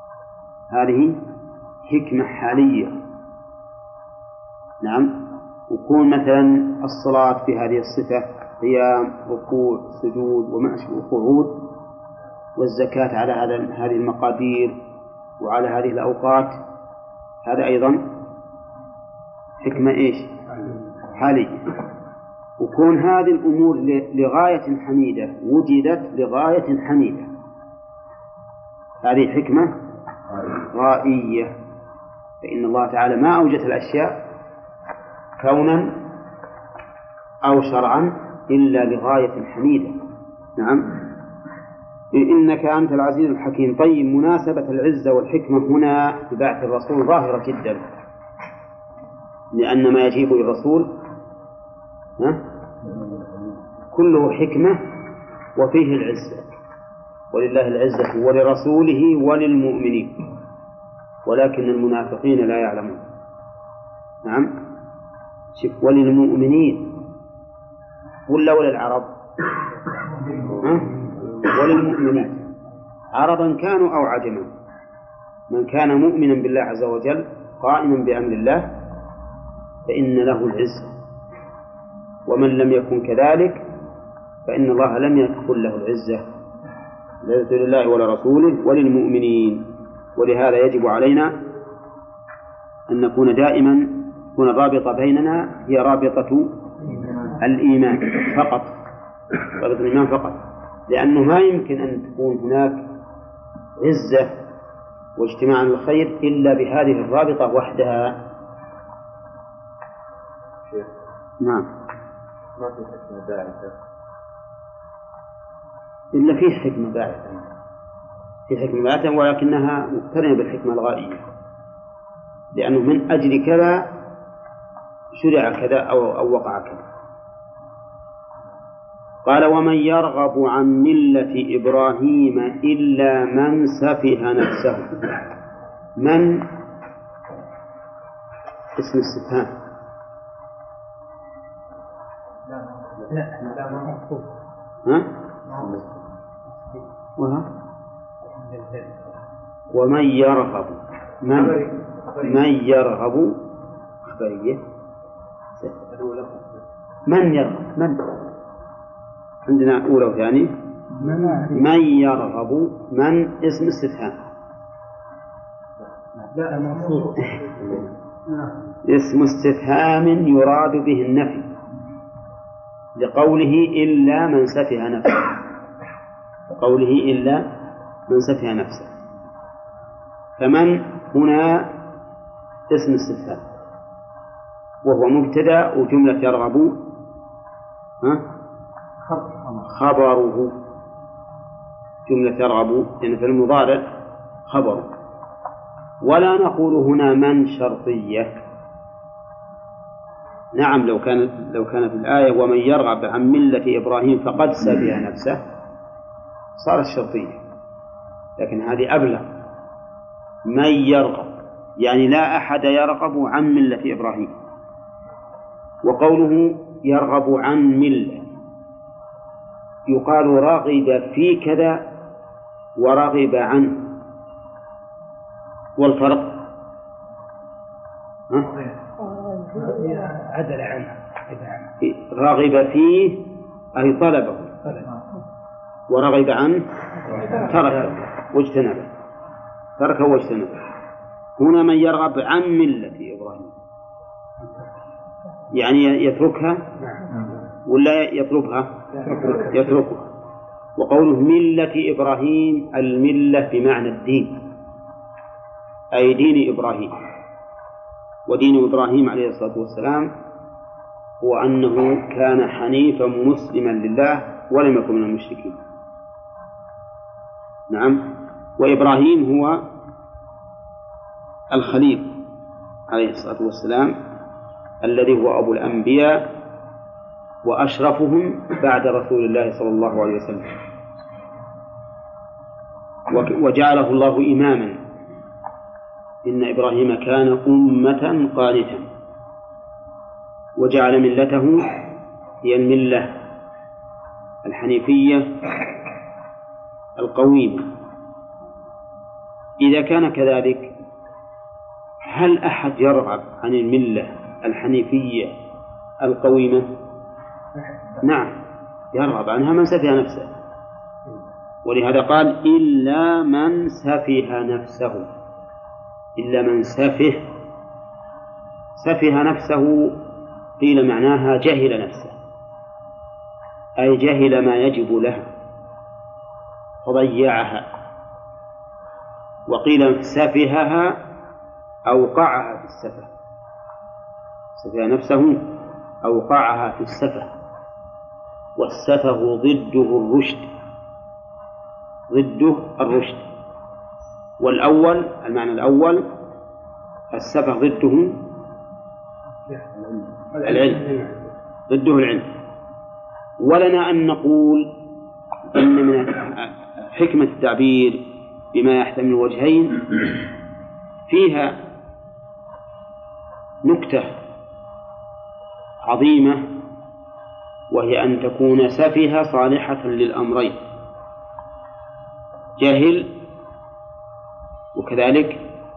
هذه حكمة حالية. نعم. وكون مثلا الصلاة بهذه الصفة قيام ركوع سجود وقعود، والزكاة على هذه المقادير وعلى هذه الأوقات، هذا أيضا حكمة إيش؟ حالية. وكون هذه الأمور لغاية حميدة وجدت لغاية حميدة، هذه حكمة غائية، فإن الله تعالى ما أوجد الأشياء كونا أو شرعا إلا لغاية حميدة. نعم. إنك أنت العزيز الحكيم. طيب، مناسبة العزة والحكمة هنا ببعث الرسول ظاهرة جدا، لأن ما يجيب للرسول كله حكمة وفيه العزة، ولله العزة ولرسوله وللمؤمنين ولكن المنافقين لا يعلمون. نعم، شوف، وللمؤمنين ولا وللعرب؟ وللمؤمنين، عربا كانوا أو عجما. من كان مؤمنا بالله عز وجل قائما بأمر الله فإن له العزة، ومن لم يكن كذلك فإن الله لم يكن له العزة، العزة لله ولرسوله وللمؤمنين. ولهذا يجب علينا أن نكون دائما تكون الرابطة بيننا هي رابطة الإيمان فقط، رابطة الإيمان فقط، لأنه ما يمكن أن تكون هناك عزة واجتماع الخير إلا بهذه الرابطة وحدها. نعم، ما في حكمة باعثة إلا فيه حكمة باعثة، في حكمة باعثة ولكنها مقترنة بالحكمة الغائية، لأنه من أجل كذا شرع كذا أو وقع كذا. قال: ومن يرغب عن ملة إبراهيم إلا من سفه نفسه. من اسم استفهام، ومن يرغب، من يرغب خبرية، من يرغب، من عندنا أولى وثاني. من يرغب، من اسم استفهام، اسم استفهام يراد به النفي لقوله إلا من سفه نفسه، لقوله إلا من سفه نفسه. فمن هنا اسم استفهام وهو مبتدأ، وجملة يرغب خبره، جملة يرغب يعني في المضارع خبره. ولا نقول هنا من شرطية. نعم، لو كانت الآية ومن يرغب عن ملة إبراهيم فقد سفه نفسه صارت شرطية، لكن هذه أبلغ. من يرغب يعني لا أحد يرغب عن ملة إبراهيم. وقوله يرغب عن ملة يقال رغب في كذا ورغب عنه، والفرق عدل عنه، رغب فيه أي طلبه، ورغب عنه تركه واجتنبه، تركه واجتنبه. هنا من يرغب عن ملة إبراهيم يعني يتركها ولا يطلبها؟ يتركها. وقوله ملة إبراهيم، الملة بمعنى الدين، أي دين إبراهيم. ودين إبراهيم عليه الصلاة والسلام هو أنه كان حنيفا مسلما لله ولم يكن من المشركين. نعم. وإبراهيم هو الخليل عليه الصلاة والسلام الذي هو أبو الأنبياء وأشرفهم بعد رسول الله صلى الله عليه وسلم، وجعله الله إماما. إن إبراهيم كان أمة قانتا، وجعل ملته هي الملة الحنيفية القويمة. إذا كان كذلك هل أحد يرغب عن الملة الحنيفية القويمة نعم يرغب عنها من سفه نفسه، ولهذا قال إلا من سفه نفسه. إلا من سفه نفسه قيل معناها جهل نفسه، أي جهل ما يجب لها فضيعها، وقيل سفهها أوقعها في السفه. سفه نفسه أوقعها في السفه، والسفه ضده الرشد. والأول المعنى الأول السفه ضده العلم. ولنا أن نقول إن من حكمة التعبير بما يحتمل وجهين فيها نكتة عظيمة، وهي أن تكون سفه صالحة للأمرين، جاهل وكذلك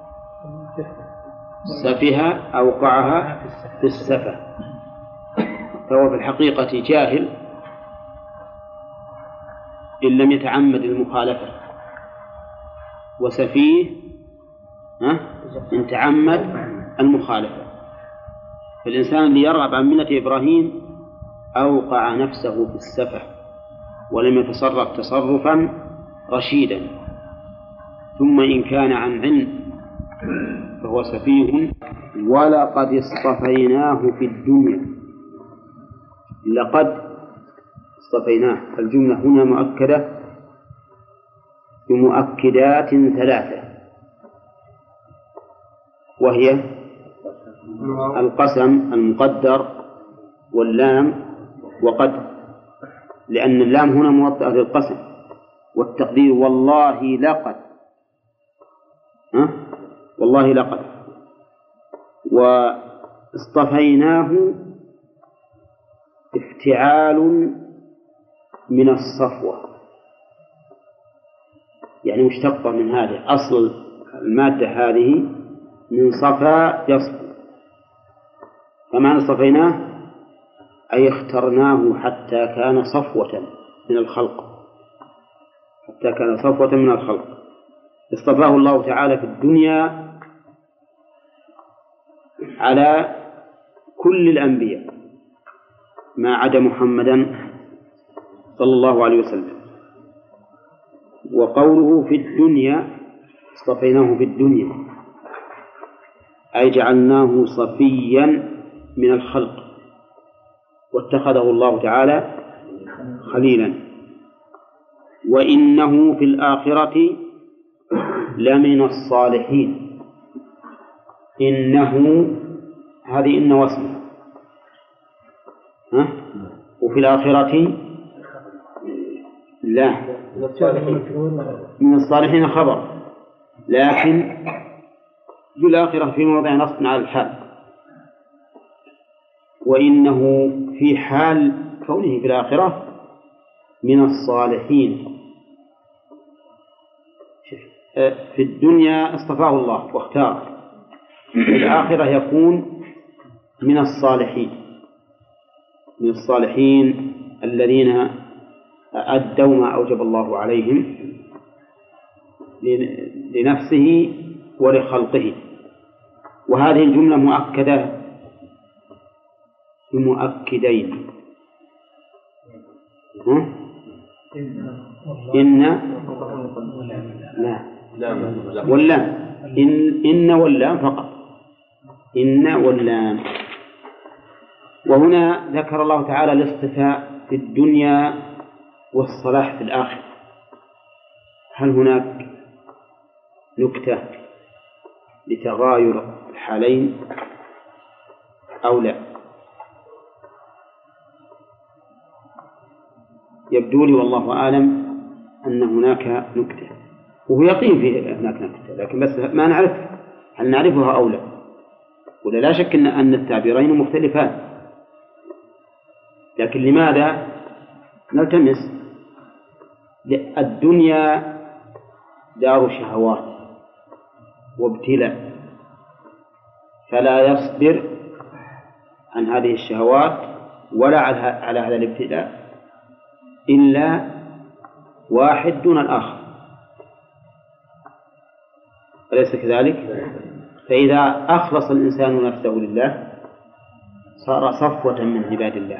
سفه أوقعها في السفه، فهو في الحقيقة جاهل إن لم يتعمد المخالفة، وسفيه إن تعمد المخالفة. فالإنسان اللي يرغب عن ملة إبراهيم أوقع نفسه في السفه ولم يتصرف تصرفا رشيدا، ثم إن كان عن علم فهو سفيه. ولقد اصطفيناه في الدنيا. لقد اصطفيناه، الجملة هنا مؤكدة بمؤكدات ثلاثة، وهي القسم المقدر واللام وقد، لأن اللام هنا موطئة للقسم، والتقدير والله لقد والله لقد. واصطفيناه افتعال من الصفوة، يعني مشتقة من هذه، أصل المادة هذه من صفا يصفو، فمعنى اصطفيناه أي اخترناه حتى كان صفوة من الخلق، اصطفاه الله تعالى في الدنيا على كل الأنبياء ما عدا محمدا صلى الله عليه وسلم. وقوله في الدنيا اصطفيناه في الدنيا أي جعلناه صفيا من الخلق، واتخذه الله تعالى خليلا. وإنه في الآخرة لمن الصالحين. إنه هذه إن واسمه، وفي الآخرة لا، من الصالحين خبر، لكن في الآخرة في موضع نصب على الحال. وإنه في حال كونه في الآخرة من الصالحين. في الدنيا اصطفاه الله واختاره، في الآخرة يكون من الصالحين الذين أدوا ما أوجب الله عليهم لنفسه ولخلقه. وهذه الجملة مؤكدة بمؤكدين، إن واللام، إن واللام فقط، إن واللام. وهنا ذكر الله تعالى الاصطفاء في الدنيا والصلاح في الآخرة. هل هناك نكتة لتغاير الحالين أو لا؟ يبدو لي والله أعلم أن هناك نكتة، وهو يقين في هناك نكتة، لكن بس ما نعرف هل نعرفها أو لا. ولا لا شك أن التعبيرين مختلفان، لكن لماذا نلتمس؟ الدنيا دار شهوات وابتلاء، فلا يصبر عن هذه الشهوات ولا على هذا الابتلاء إلا واحد دون الآخر، أليس كذلك؟ فإذا أخلص الإنسان نفسه لله صار صفوة من عباد الله،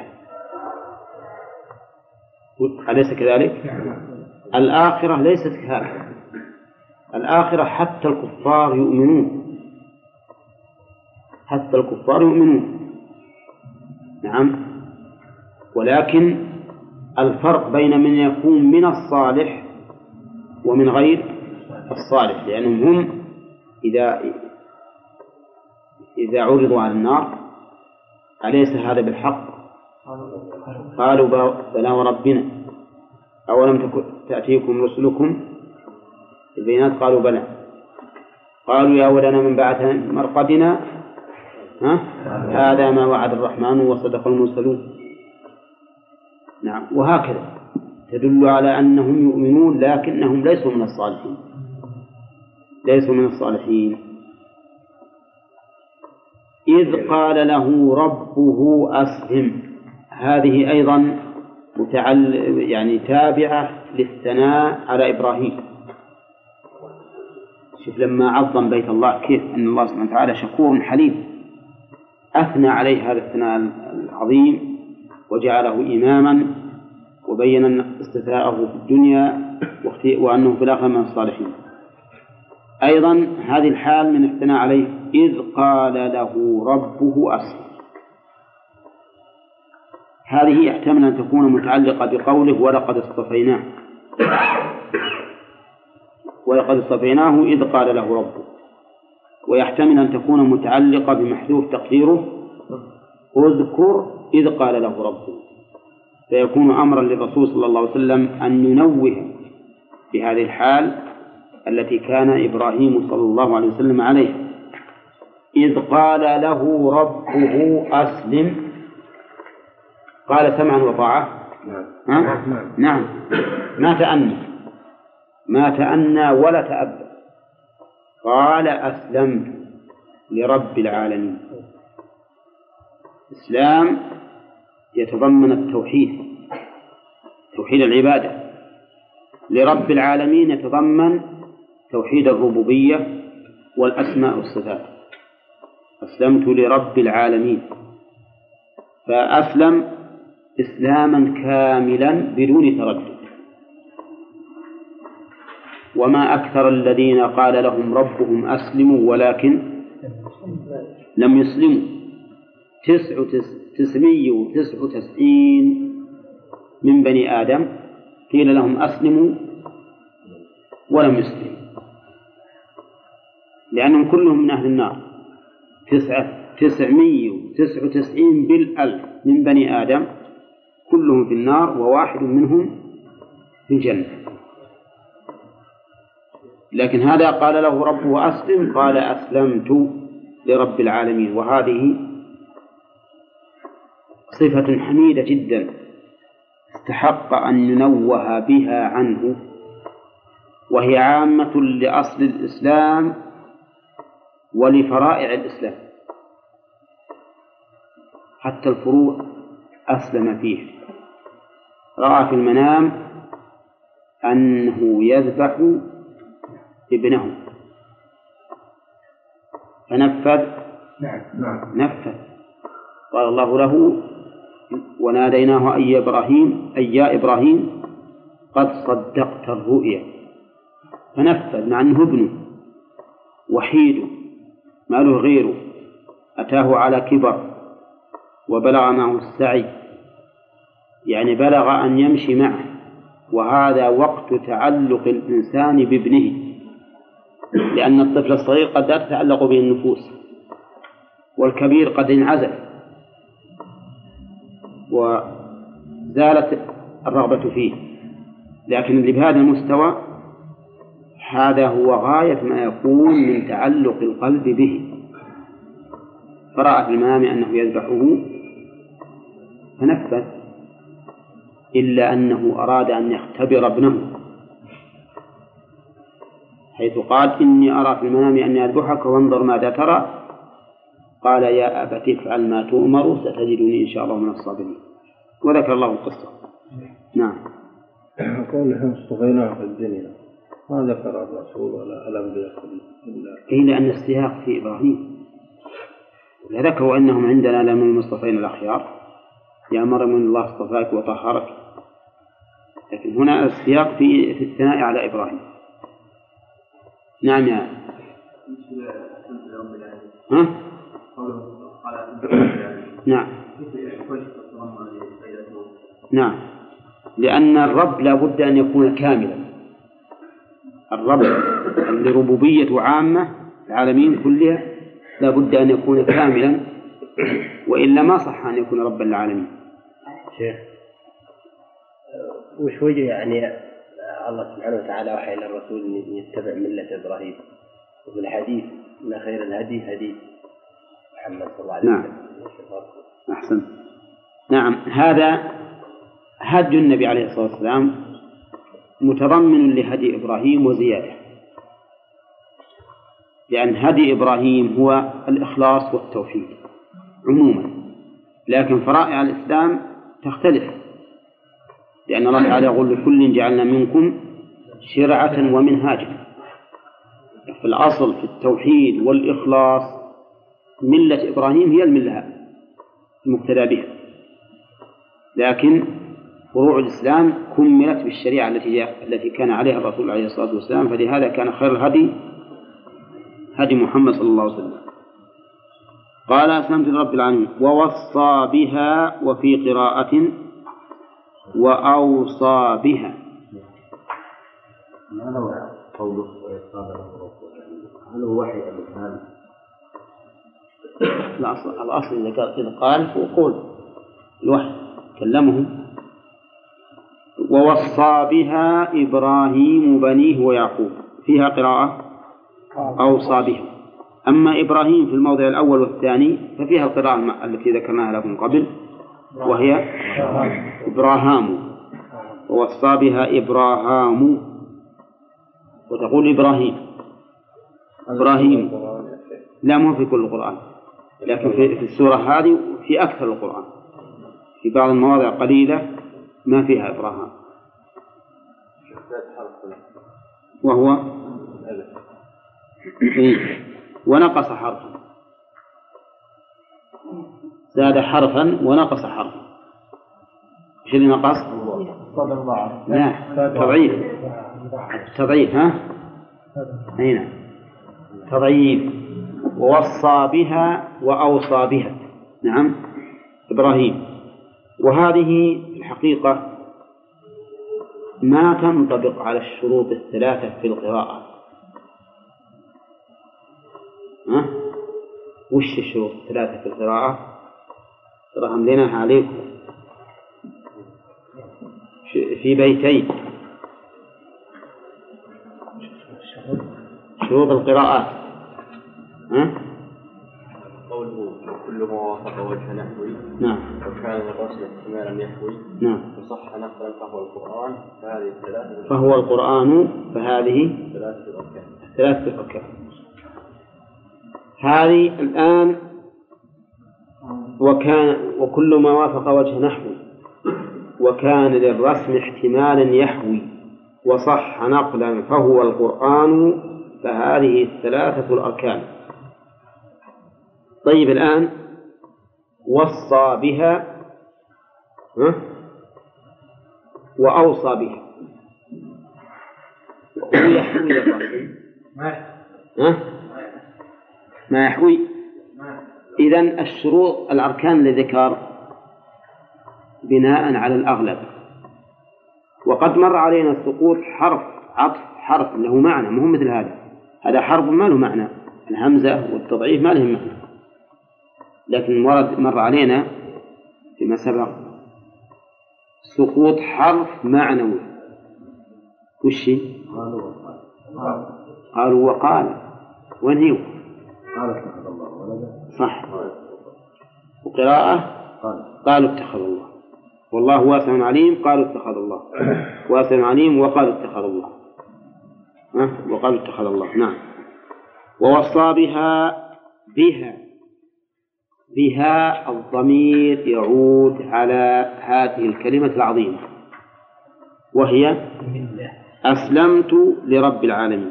أليس كذلك؟ الآخرة ليست كهذا، الآخرة حتى الكفار يؤمنون، حتى الكفار يؤمنون، نعم، ولكن الفرق بين من يكون من الصالح ومن غير الصالح، لأنهم هم إذا عرضوا على النار أليس هذا بالحق؟ قالوا بلى وربنا أولم تأتيكم رسلكم البينات؟ قالوا بلى. قالوا يا ولنا من بعثنا من مرقدنا هذا ما وعد الرحمن وصدق المرسلون. نعم، وهكذا تدل على أنهم يؤمنون لكنهم ليسوا من الصالحين، ليسوا من الصالحين. إذ قال له ربه أسلم، هذه أيضا يعني تابعة للثناء على إبراهيم. شوف لما عظم بيت الله كيف أن الله سبحانه وتعالى شكور حليم، أثنى عليه هذا الثناء العظيم وجعله إماما وبين استثناءه في الدنيا وأنه في الآخرة من الصالحين. أيضا هذه الحال من الثناء عليه، إذ قال له ربه أسلم، هذه يحتمل أن تكون متعلقة بقوله ولقد اصطفيناه، ولقد اصطفيناه إذ قال له ربه، ويحتمل أن تكون متعلقة بمحذوف تقديره اذكر إذ قال له ربه، فيكون أمرا للرسول صلى الله عليه وسلم أن ينوه بهذه الحال التي كان إبراهيم صلى الله عليه وسلم عليها. إذ قال له ربه أسلم، قال سمعا وطاعة؟ نعم، ما تأنى ولا تأبى، قال أسلمت لرب العالمين. الإسلام يتضمن التوحيد، توحيد العبادة، لرب العالمين يتضمن توحيد الربوبية والأسماء والصفات. أسلمت لرب العالمين، فأسلم إسلاما كاملا بدون تردد. وما أكثر الذين قال لهم ربهم أسلموا ولكن لم يسلموا، 999 من بني آدم قيل لهم أسلموا ولم يسلموا، لأنهم كلهم من أهل النار. 999 بالألف من بني آدم كلهم في النار وواحد منهم في الجنة، لكن هذا قال له ربه أسلم، قال أسلمت لرب العالمين. وهذه صفة حميدة جدا استحق أن ينوه بها عنه، وهي عامة لأصل الإسلام ولفرائع الإسلام، حتى الفروع أسلم فيه. رأى في المنام أنه يذبح ابنه فنفذ، نفذ. قال الله له وناديناه أي يا إبراهيم قد صدقت الرؤيا، فنفذ، مع أنه ابنه وحيد ما له غيره، أتاه على كبر وبلغ معه السعي، يعني بلغ أن يمشي معه، وهذا وقت تعلق الإنسان بابنه، لأن الطفل الصغير قد لا تتعلق به النفوس، والكبير قد انعزل وزالت الرغبة فيه، لكن اللي بهذا المستوى هذا هو غاية ما يكون من تعلق القلب به. فرأى في المنام أنه يذبحه فنفذ، إلا أنه أراد أن يختبر ابنه، حيث قال إني أرى في المنام أني أذبحك وانظر ماذا ترى، قال يا أبت افعل ما تؤمر ستجدني إن شاء الله من الصابرين، وذكر الله القصة. نعم. كونهم اصطفيناه في الدنيا ما ذكر الرسول ولا الأنبياء إلا لأن السياق في إبراهيم، ذكروا أنهم عندنا لمن المصطفين الأخيار يا مريم إن الله اصطفاك وطهرك، لكن هنا السياق في الثناء على إبراهيم. نعم يا ها؟ نعم نعم، لأن الرب لا بد أن يكون كاملا. الرب لربوبية عامة العالمين كلها لا بد أن يكون كاملا، وإلا ما صح أن يكون ربا للعالمين. شيخ وش وجه يعني الله سبحانه وتعالى وحي للرسول أن يتبع ملة إبراهيم، وفي الحديث إن خير الهدي هدي محمد صلى الله عليه وسلم. نعم أحسن. نعم، هذا هدي النبي عليه الصلاة والسلام متضمن لهدي إبراهيم وزيادة، لأن هدي إبراهيم هو الإخلاص والتوحيد عموما، لكن فرائع الإسلام تختلف، لأن الله تعالى يقول لكل جعلنا منكم شرعة ومنهاجا. في الأصل في التوحيد والإخلاص ملة إبراهيم هي الملة المقتدى بها، لكن فروع الإسلام كملت بالشريعة التي كان عليها الرسول عليه الصلاة والسلام، فلهذا كان خير الهدي هدي محمد صلى الله عليه وسلم. قال أسلمت لرب العالمين ووصى بها، وفي قراءة وأوصى بها. ما هو قوله هل هو وحي أم الأصل إذا قال هو قول الوحي كلمه. ووصى بها إبراهيم بنيه ويعقوب، فيها قراءة أوصى بها. أما إبراهيم في الموضع الأول والثاني ففيها القراءة التي ذكرناها لكم قبل، وهي إبراهام. ووصى بها إبراهام، وتقول إبراهيم لا مو في كل القرآن، لكن في السورة هذه في أكثر القرآن، في بعض المواضع قليلة ما فيها إبراهام، وهو ونقص حرفا، زاد حرفا ونقص حرفا. ايش اللي نقص؟ لا تضعيف ها؟ هنا تضعيف. ووصى بها وأوصى بها، نعم إبراهيم. وهذه الحقيقة ما تنطبق على الشروط الثلاثة في القراءة. وش الشروط الثلاثة في القراءة؟ ترى همليناها عليكم في بيتين. شروط القراءات قوله كل ما وافق وجه نحوي. نعم. وكان الرسم احتمالا يحوي. نعم. وصح نقلا فهو القرآن، فهذه الثلاثة. فهو القرآن، فهذه ثلاثة الأركان. هذه الآن وكل ما وافق وجه نحوي، وكان للرسم احتمالا يحوي، وصح نقلا فهو القرآن، فهذه الثلاثة الأركان. طيب الآن وصى بها وأوصى بها، هو يحوي الرسم ما يحوي. إذن الشروط الأركان اللي ذكر بناء على الأغلب، وقد مر علينا سقوط حرف عطف حرف له معنى، مهم مثل هذا حرف ما له معنى، الهمزة والتضعيف ما لهم معنى، لكن مر علينا فيما سبق سقوط حرف معنوي. وش قالوا وقال وين هي؟ صح. وقراءة قالوا اتخذ الله، والله واسع عليم قالوا اتخذ الله، واسع عليم وقالوا اتخذ الله، وقالوا اتخذ الله. نعم. ووصى بها بها الضمير يعود على هذه الكلمة العظيمة وهي أسلمت لرب العالمين.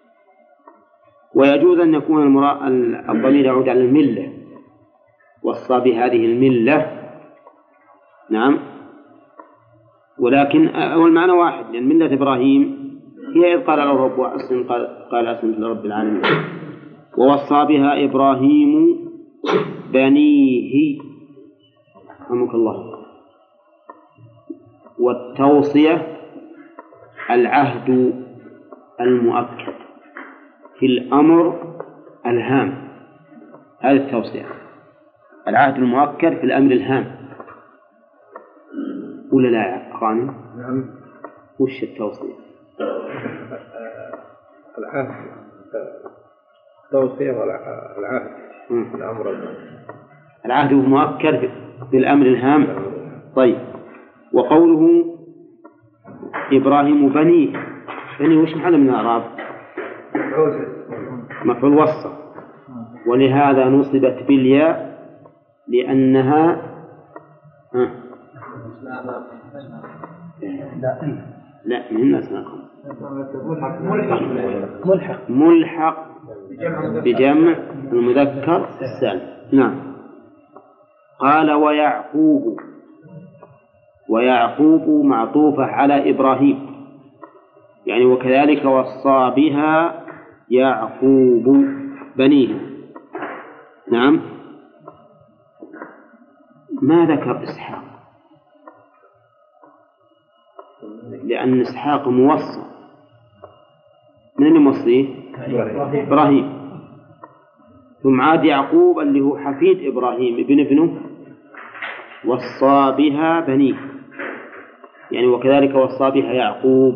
ويجوز أن يكون الضمير يعود على الملة، وصى بهذه الملة، نعم، ولكن المعنى واحد، لأن ملة إبراهيم هي إذ قال له الرب أسلم، قال أسلمت لرب العالمين. ووصى بها إبراهيم بنيه، رحمك الله. والتوصية العهد المؤكد في الأمر الهام، هذه التوصية، العهد المؤكد في الأمر الهام، ولا لا يا أخواني؟ نعم. وش التوصية؟ العهد، التوصية والعهد، الأمر الهام. العهد المؤكد في الأمر الهام. طيب، وقوله إبراهيم بنيه، وش محل من الأعراب؟ مفعول وصف، ولهذا نصبت بالياء لأنها لا من الناس ملحق بجمع المذكر السالم. نعم. قال ويعقوب معطوفة على إبراهيم، يعني وكذلك وصى بها يعقوب بنيه. نعم. ما ذكر إسحاق لأن إسحاق موصى، من اللي موصيه؟ إبراهيم. ثم عاد يعقوب اللي هو حفيد إبراهيم ابنه وصى بها بنيه، يعني وكذلك وصى بها يعقوب.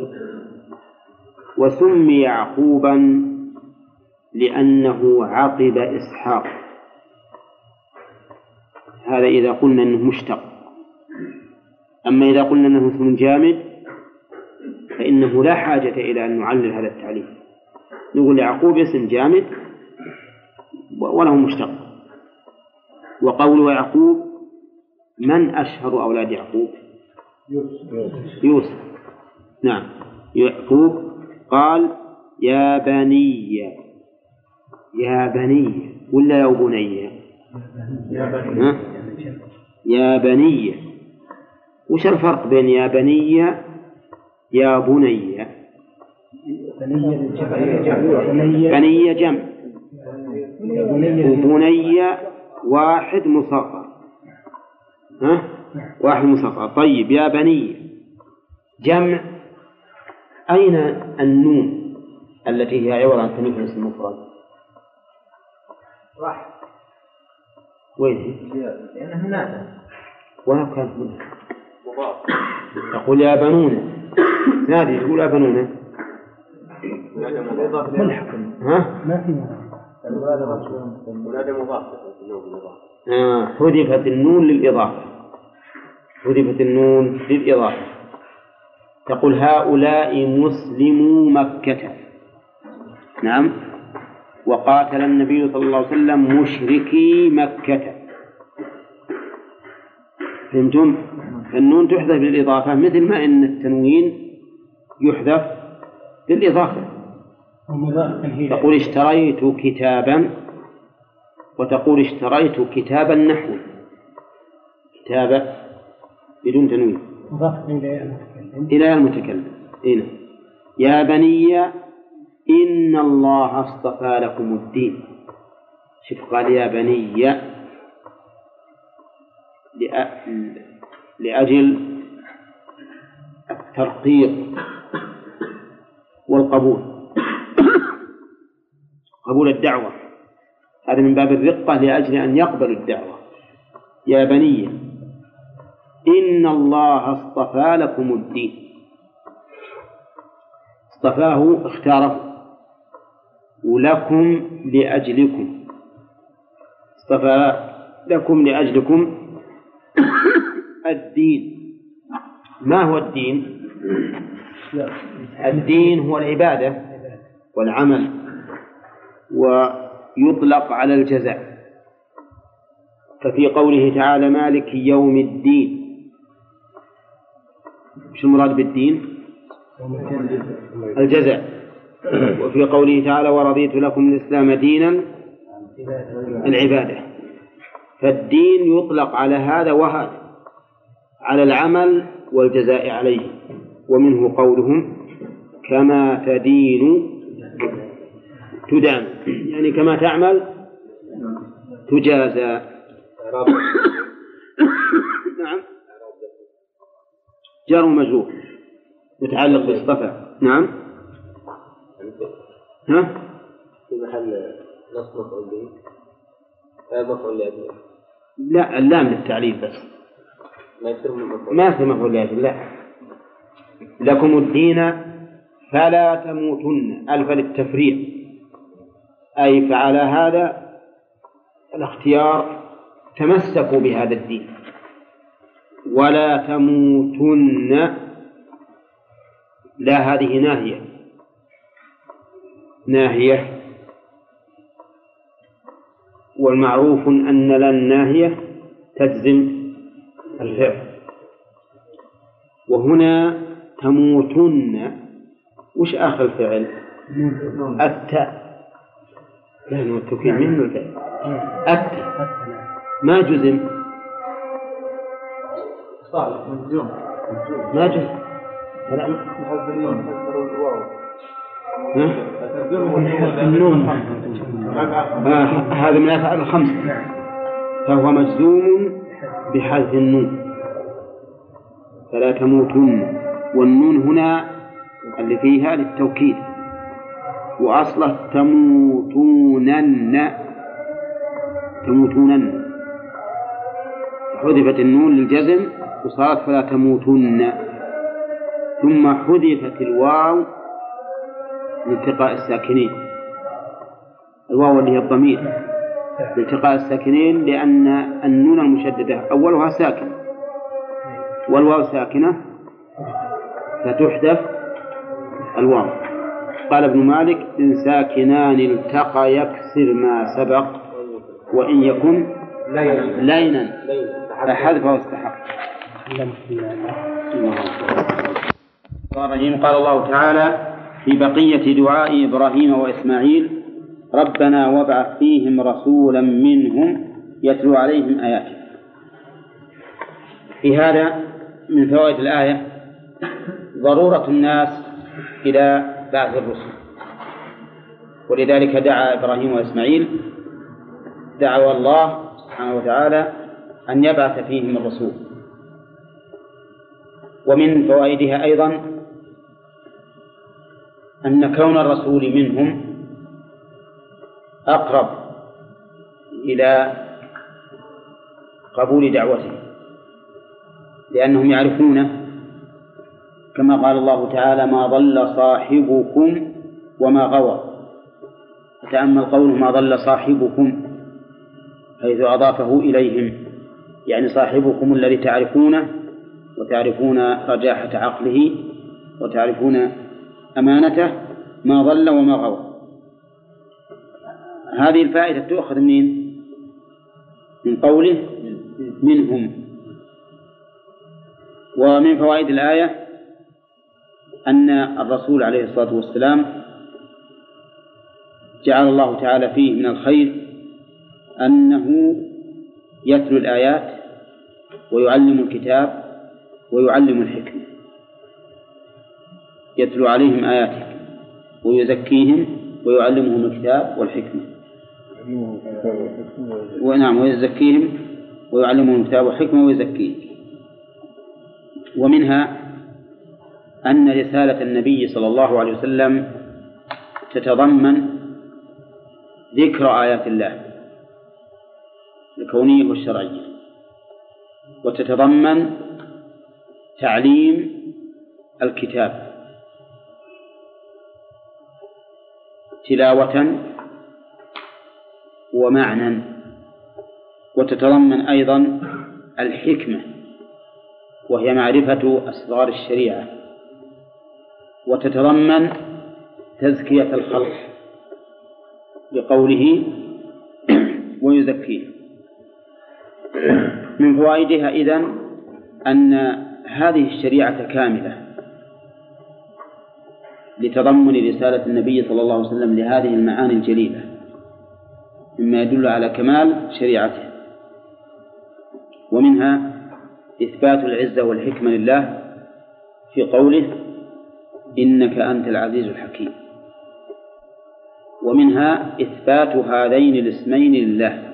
وسمي يعقوبا لأنه عقب إسحاق، هذا إذا قلنا أنه مشتق. أما إذا قلنا أنه اسم جامد فإنه لا حاجة إلى أن نعلل هذا التعليل، نقول يعقوب اسم جامد وله مشتق. وقول يعقوب، من أشهر أولاد يعقوب؟ يوسف. نعم. يعقوب قال يا بني، يا بني ولا يا بني؟ يا بني. وش الفرق بين يا بني يا بني؟ بني جمع، وبني واحد مصغر، واحد مصغر. طيب يا بني جمع، أين النون التي هي عبارة عن تنوين اسم المفرد؟ راح وين هي؟ لأنه نادى وها كان هنا تقول يا بنون، نادي تقول يا بنون ملحق. ما في ونادى مضاف. حذفت النون للإضافة، حذفت النون للإضافة. تقول هؤلاء مسلمو مكة. نعم. وقاتل النبي صلى الله عليه وسلم مشركي مكة. فهمتم؟ النون تحذف للإضافة مثل ما إن التنوين يحذف للإضافة. تقول اشتريت كتابا، وتقول اشتريت كتابا نحو، كتابة بدون تنوين إلى المتكلم. هنا يا بني إن الله اصطفى لكم الدين. شوف قال يا بني لأجل الترقيق والقبول، قبول الدعوة، هذا من باب الرقة لأجل أن يقبلوا الدعوة. يا بني إن الله اصطفى لكم الدين، اصطفاه اختاره، ولكم لأجلكم، اصطفى لكم لأجلكم الدين. ما هو الدين؟ الدين هو العبادة والعمل، ويطلق على الجزاء، ففي قوله تعالى مالك يوم الدين، شو المراد بالدين؟ الجزاء. وفي قوله تعالى ورضيت لكم الإسلام دينا العبادة. فالدين يطلق على هذا وهذا، على العمل والجزاء عليه. ومنه قولهم كما تدين تدان، يعني كما تعمل تجازى. نعم، جار ومجرور متعلق باصطفى. نعم، ها في محل نصب مفعول به مفعول لأجله. لا، اللام للتعليل بس، ما يصير مفعول لأجله. لا، لكم الدين فلا تموتن، ألف للتفريع، أي فعلى هذا الاختيار تمسكوا بهذا الدين. ولا تموتن، لا هذه ناهية، والمعروف أن لا الناهية تجزم الفعل. وهنا تموتن، وش آخر الفعل؟ التاء، لأنه التوكيد منه الفعل. التاء ما جزم، ما جزم. هذا من الأفعال الخمسة، فهو مجزوم بحذف النون. فلا تموتن، والنون هنا اللي فيها للتوكيد، وأصله تموتونن، حذفت النون للجزم وصارت فلا تموتن، ثم حذفت الواو لالتقاء الساكنين، الواو اللي هي الضمير لالتقاء الساكنين، لأن النون المشددة أولها ساكن والواو ساكنة فتحذف الواو. قال ابن مالك إن ساكنان التقى يكسر ما سبق، وإن يكن لينا فحذفه استحق. قال الله تعالى في بقية دعاء إبراهيم وإسماعيل ربنا وابعث فيهم رسولا منهم يتلو عليهم آياتك. في هذا من فوائد الآية ضرورة الناس إلى بعث الرسل، ولذلك دعا إبراهيم وإسماعيل، دعوا الله سبحانه وتعالى أن يبعث فيهم الرسول. ومن فوائدها أيضا أن كون الرسول منهم أقرب إلى قبول دعوته، لأنهم يعرفونه، كما قال الله تعالى ما ضل صاحبكم وما غوى. تأمل قوله ما ضل صاحبكم، حيث أضافه إليهم، يعني صاحبكم الذي تعرفونه وتعرفون رجاحة عقله وتعرفون أمانته، ما ضل وما غوى. هذه الفائدة تؤخذ من قوله منهم. ومن فوائد الآية أن الرسول عليه الصلاة والسلام جعل الله تعالى فيه من الخير أنه يتلو الآيات ويعلم الكتاب ويعلم الحكمة، يتلو عليهم آياتك ويزكيهم ويعلمهم الكتاب والحكمة. ونعم، ويزكيهم ويعلمهم الكتاب والحكمة ويزكيهم. ومنها أن رسالة النبي صلى الله عليه وسلم تتضمن ذكر آيات الله الكونية والشرعية، وتتضمن تعليم الكتاب تلاوة ومعنى، وتتضمن أيضا الحكمة وهي معرفة أسرار الشريعة، وتتضمن تزكية الخلق بقوله ويزكيه. من فوائدها إذن أن هذه الشريعة كاملة لتضمن رسالة النبي صلى الله عليه وسلم لهذه المعاني الجليلة، مما يدل على كمال شريعته. ومنها إثبات العزة والحكمة لله في قوله إنك أنت العزيز الحكيم. ومنها إثبات هذين الاسمين لله،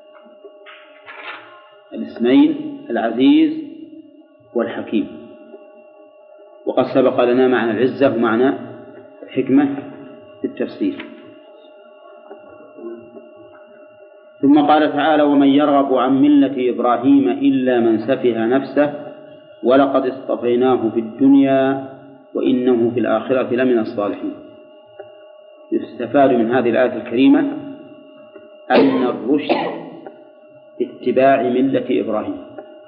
الاسمين العزيز والحكيم. وقد سبق لنا معنى العزة ومعنى الحكمة في التفسير. ثم قال تعالى ومن يرغب عن ملة إبراهيم إلا من سفه نفسه ولقد اصطفيناه في الدنيا وإنه في الآخرة لمن الصالحين. يستفاد من هذه الآية الكريمة أن الرشد اتباع ملة إبراهيم،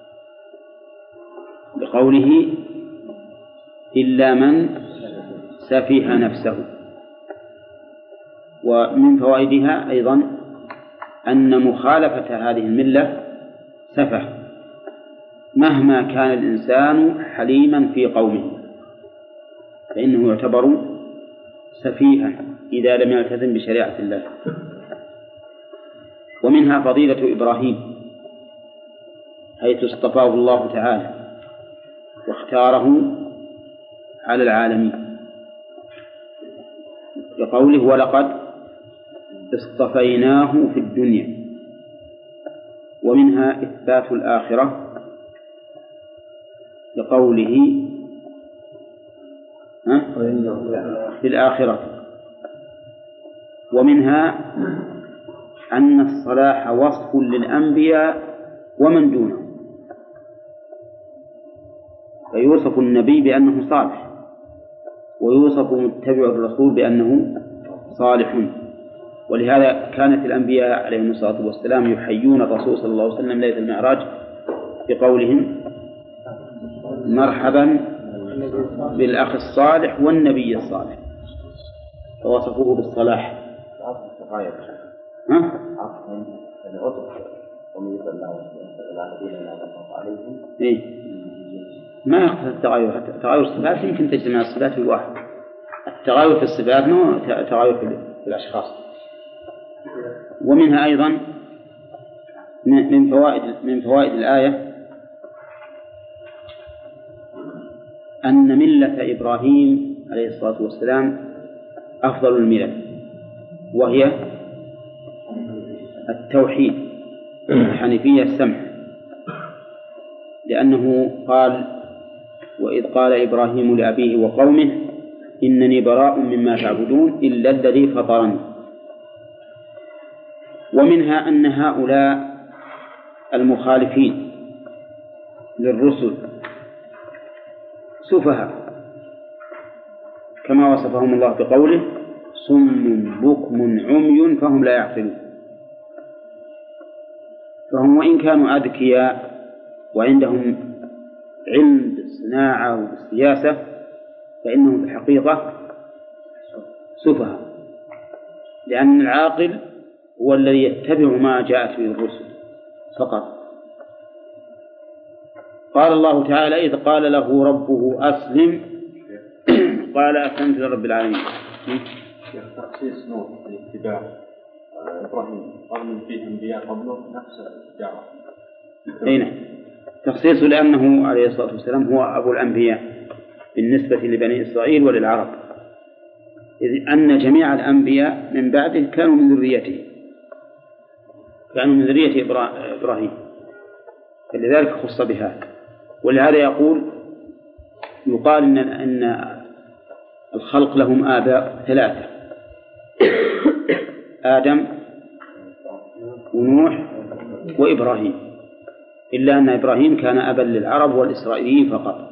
بقوله إلا من سفه نفسه. ومن فوائدها أيضا أن مخالفة هذه الملة سفه، مهما كان الإنسان حليما في قومه فإنه يعتبر سفيها إذا لم يلتزم بشريعة الله. ومنها فضيلة إبراهيم حيث اصطفاه الله تعالى واختاره على العالمين، بقوله ولقد اصطفيناه في الدنيا. ومنها إثبات الآخرة بقوله في الآخرة. ومنها أن الصلاح وصف للأنبياء ومن دونهم، فيوصف النبي بأنه صالح ويوصف متبع الرسول بأنه صالح. ولهذا كانت الأنبياء عليهم الصلاة والسلام يحيون الرسول صلى الله عليه وسلم ليلة المعراج بقولهم مرحبا بالأخ الصالح والنبي الصالح، فوصفوه بالصلاح. ما يقصد التغاير، حتى تغاير الصفات يمكن تجتمع الصفات في الواحد، التغاير في الصفات مو تغاير في الأشخاص. ومنها أيضا من فوائد الآية أن ملة إبراهيم عليه الصلاة والسلام أفضل الملل، وهي التوحيد الحنيفية السمح، لأنه قال وإذ قال إبراهيم لأبيه وقومه إنني براء مما تعبدون إلا الذي فطرني. ومنها أن هؤلاء المخالفين للرسل سفهاء كما وصفهم الله بقوله صم بكم عمي فهم لا يعقلون. فهم وإن كانوا أذكياء وعندهم علم بالصناعة والسياسة فإنهم في الحقيقة سفهاء، لأن العاقل هو الذي يتبع ما جاءت به الرسل فقط. قال الله تعالى إذ قال له ربه أسلم قال أسلمت لرب العالمين. تخصيص نوح الاتباع إبراهيم قبل فيه أنبياء قبله نفس الدعوة. أين تخصيصه؟ لأنه عليه الصلاة والسلام هو أبو الأنبياء بالنسبة لبني إسرائيل وللعرب، إذ أن جميع الأنبياء من بعده كانوا من ذريته، كانوا من ذرية إبراهيم، فلذلك خص بها. ولهذا يقال إن الخلق لهم آباء ثلاثة: آدم ونوح وإبراهيم، إلا أن إبراهيم كان أبا للعرب والإسرائيليين فقط.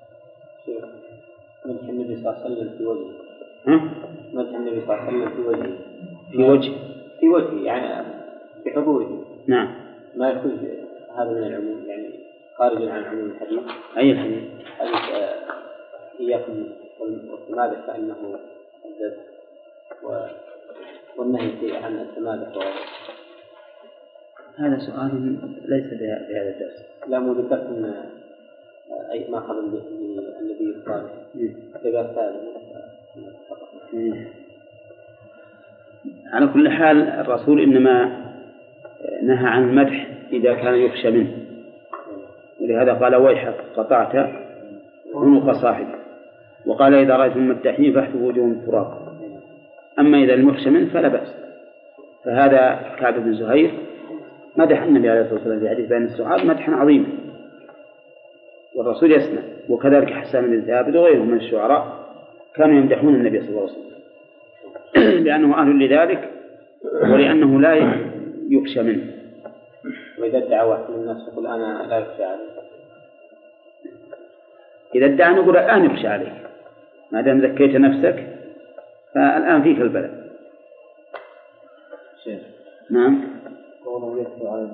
مدح النبي صلى الله عليه وسلم في وجهه. مدح النبي صلى الله عليه وسلم في وجهه يعني في حضوره. نعم. ما يخرج هذا من العموم، يعني خارج عن عموم الحديث. أي الحديث؟ حديث إياكم والتمادح فإنه الذبح، والنهي عن التمادح. هذا سؤال ليس بهذا الدرس. لا مو ذكرت أي ما قبل النبي الصالح اتباع ثاني. على كل حال الرسول إنما نهى عن المدح إذا كان يخشى منه، ولهذا قال ويحك قطعت عنق صاحبه، وقال إذا رأيتم مدحين فاحتفوا وجوههم التراب. أما إذا لم يخشى منه فلا بأس. فهذا كعب بن زهير مدح النبي عليه الصلاة والسلام في حديث بين السعاد مدحا عظيما، والرسول يسمع. وكذلك حسان بن ثابت وغيره من الشعراء كانوا يمدحون النبي صلى الله عليه وسلم لأنه أهل لذلك ولأنه لا يخشى منه. وإذا ادعى واحد من الناس يقول أنا لا يخشى عليه، إذا ادعى نقول الآن يخشى عليك ما دام زكيت نفسك فالآن فيك البلاء. نعم. قوله يتلو على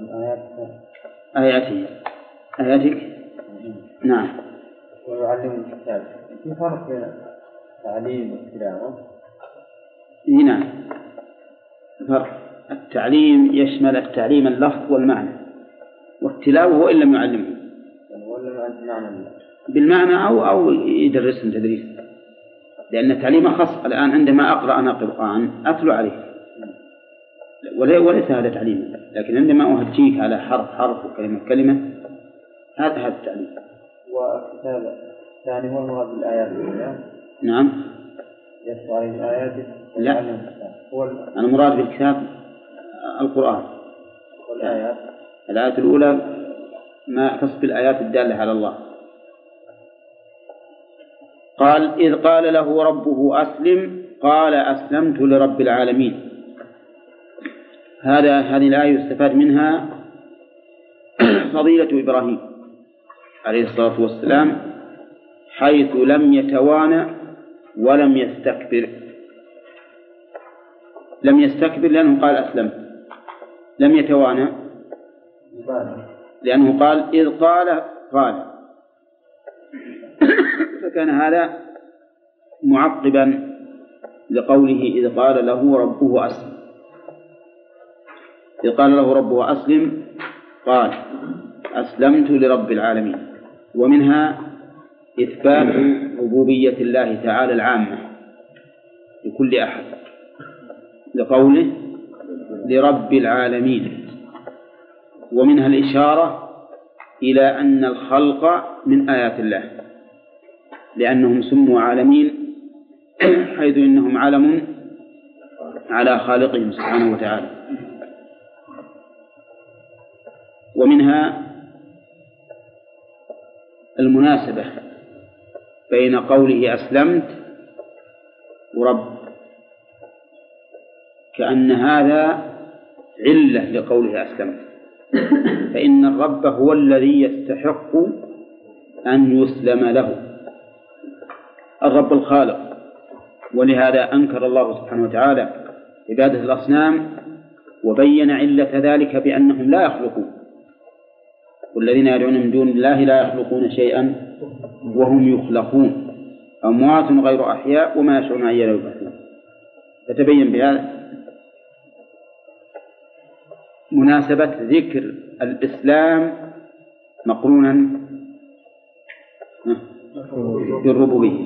آياتك. نعم. ويعلم الكتاب. في فرق بين التعليم والتلاوة؟ نعم فرق. التعليم يشمل التعليم اللفظ والمعنى، والتلاوة وإن لم يعلمه ولا معنى بالمعنى أو يدرسهم تدريس، لأن التعليم خاص. الآن عندما أقرأ أنا قرآن أتلو عليه وليس هذا تعليم، لكن عندما أهجيك على حرف وكلمة كلمة هذا التعليم. والكتابة الثاني هو المراد بالآيات الأولى. نعم. يتلو عليه الآيات. لا، المراد بالكتاب القرآن. والآيات الآية الأولى ما تصف الآيات الدالة على الله. قال إذ قال له ربه أسلم قال أسلمت لرب العالمين. هذه الآية يستفاد منها فضيلة إبراهيم عليه الصلاة والسلام، حيث لم يتوانى ولم يستكبر. لم يستكبر لأنه قال أسلمت، لم يتوانى لأنه قال إذ قال فكان هذا معقبا لقوله إذ قال له ربه أسلم. إذ قال له ربه أسلم قال أسلمت لرب العالمين. ومنها إثبات ربوبية الله تعالى العامة لكل أحد لقوله لرب العالمين. ومنها الإشارة إلى أن الخلق من آيات الله، لأنهم سموا عالمين حيث إنهم علم على خالقهم سبحانه وتعالى. ومنها المناسبة بين قوله أسلمت ورب، كأن هذا علة لقوله أسلمت، فإن الرب هو الذي يستحق أن يسلم له، الرب الخالق. ولهذا أنكر الله سبحانه وتعالى عبادة الأصنام وبين علة ذلك بأنهم لا يخلقون، والذين يدعون من دون الله لا يخلقون شيئا وهم يخلقون أموات غير أحياء وما يشعرون أيان يبعثون. فتبين بهذا مناسبة ذكر الإسلام مقرونا بالربوبية.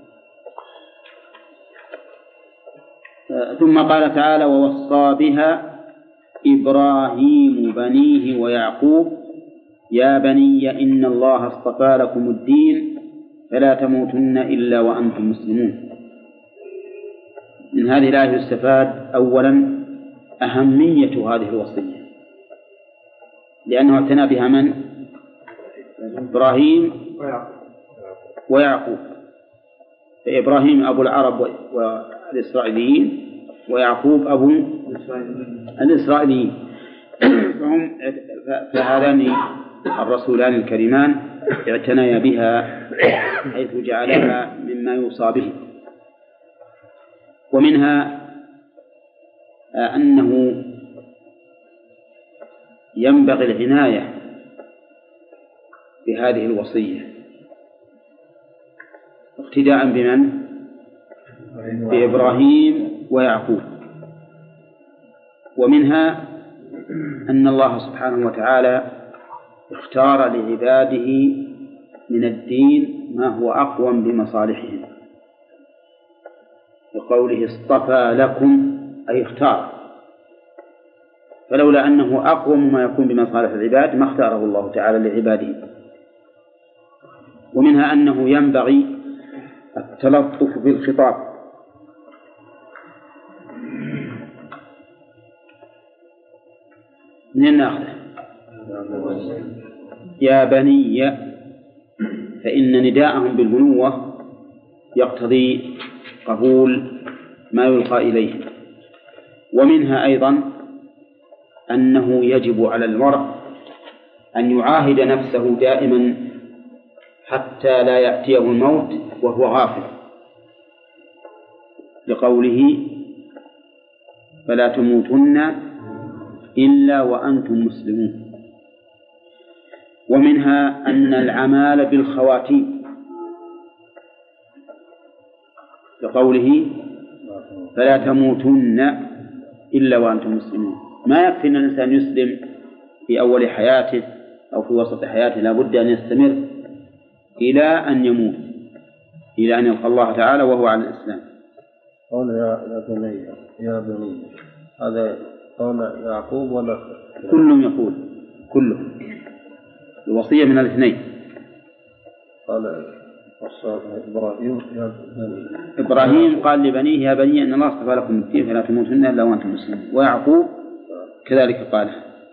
ثم قال تعالى ووصى بها إبراهيم بنيه ويعقوب يا بني إن الله اصطفى لكم الدين فلا تموتن إلا وأنتم مسلمون. من هذه الآية يستفاد أولا أهمية هذه الوصية، لأنه اعتنى بها من؟ إبراهيم ويعقوب. فإبراهيم أبو العرب والإسرائيليين، ويعقوب أبو الإسرائيليين، فهذان الرسولان الكريمان اعتنيا بها حيث جعلها مما يوصى به. ومنها أنه ينبغي العناية بهذه الوصية اقتداء بمن؟ بإبراهيم ويعقوب. ومنها أن الله سبحانه وتعالى اختار لعباده من الدين ما هو أقوم بمصالحهم، بقوله اصطفى لكم أي اختار، فلولا أنه أقوم ما يكون بمصالح العباد ما اختاره الله تعالى لعباده. ومنها أنه ينبغي التلطف بالخطاب، من ناخذه يا بني، فإن نداءهم بالبنوة يقتضي قبول ما يلقى إليه. ومنها أيضا أنه يجب على المرء أن يعاهد نفسه دائما حتى لا يأتيه الموت وهو غافل، لقوله فلا تموتن إلا وأنتم مسلمون. ومنها أن العمال بالخواتيم، لقوله فلا تموتن إلا وأنتم مسلمون. ما يكفي أن الإنسان يسلم في أول حياته أو في وسط حياته، لا بد أن يستمر إلى أن يموت، إلى أن يلقى الله تعالى وهو على الإسلام. قال يا بني يا بني، هذا قال يعقوب ولا كلهم يقول كلهم الوصية من الاثنين. قال إبراهيم يا بني، إبراهيم قال لبنيه يا بني أن الله اصطفى لكم الدين فلا تموتن إلا وأنتم مسلمون، ويعقوب كذلك قال.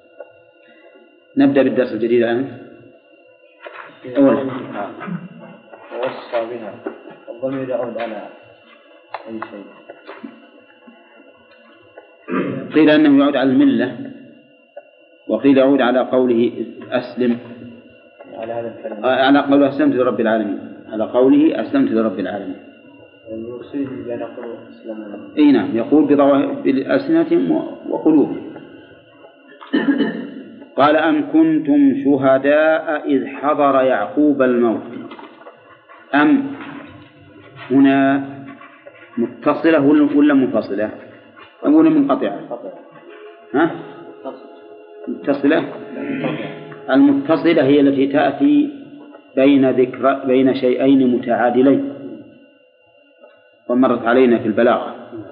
نبدأ بالدرس الجديد الآن. أولا ووصى بها، الضمير يعود على أي شيء. قيل أنه يعود على الملة، وقيل يعود على قوله أسلم، على هذا الكلام، على قوله أسلمت لرب العالمين، على قوله أسلمت لرب العالمين. يوصيه بأن يقول أسلم. أي نعم، يقول بألسنتهم وقلوبهم. قال أم كنتم شهداء إذ حضر يعقوب الموت. أم هنا متصلة ولا منفصلة؟ أقول منقطعة. ها؟ متصلة. المتصلة هي التي تأتي بين شيئين متعادلين، ومرت علينا في البلاغة،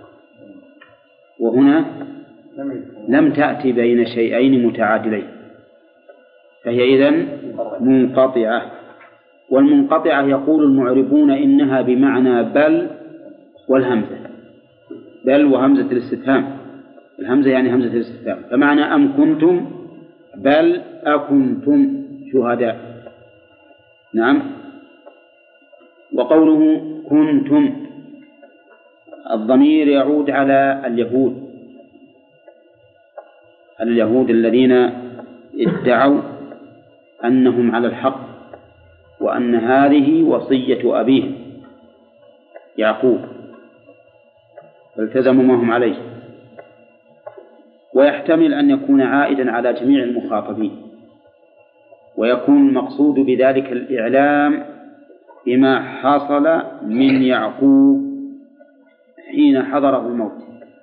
وهنا لم تأتي بين شيئين متعادلين، فهي إذن منقطعة. والمنقطعة يقول المعربون إنها بمعنى بل والهمزة، بل وهمزة الاستفهام، الهمزة يعني همزة الاستفهام، فمعنى أم كنتم بل أكنتم شهداء. نعم. وقوله كنتم الضمير يعود على اليهود، اليهود الذين ادعوا أنهم على الحق وأن هذه وصية أبيهم يعقوب، فالتزموا ما هم عليه. ويحتمل أن يكون عائدا على جميع المخاطبين، ويكون المقصود بذلك الإعلام بما حصل من يعقوب حين حضره الموت،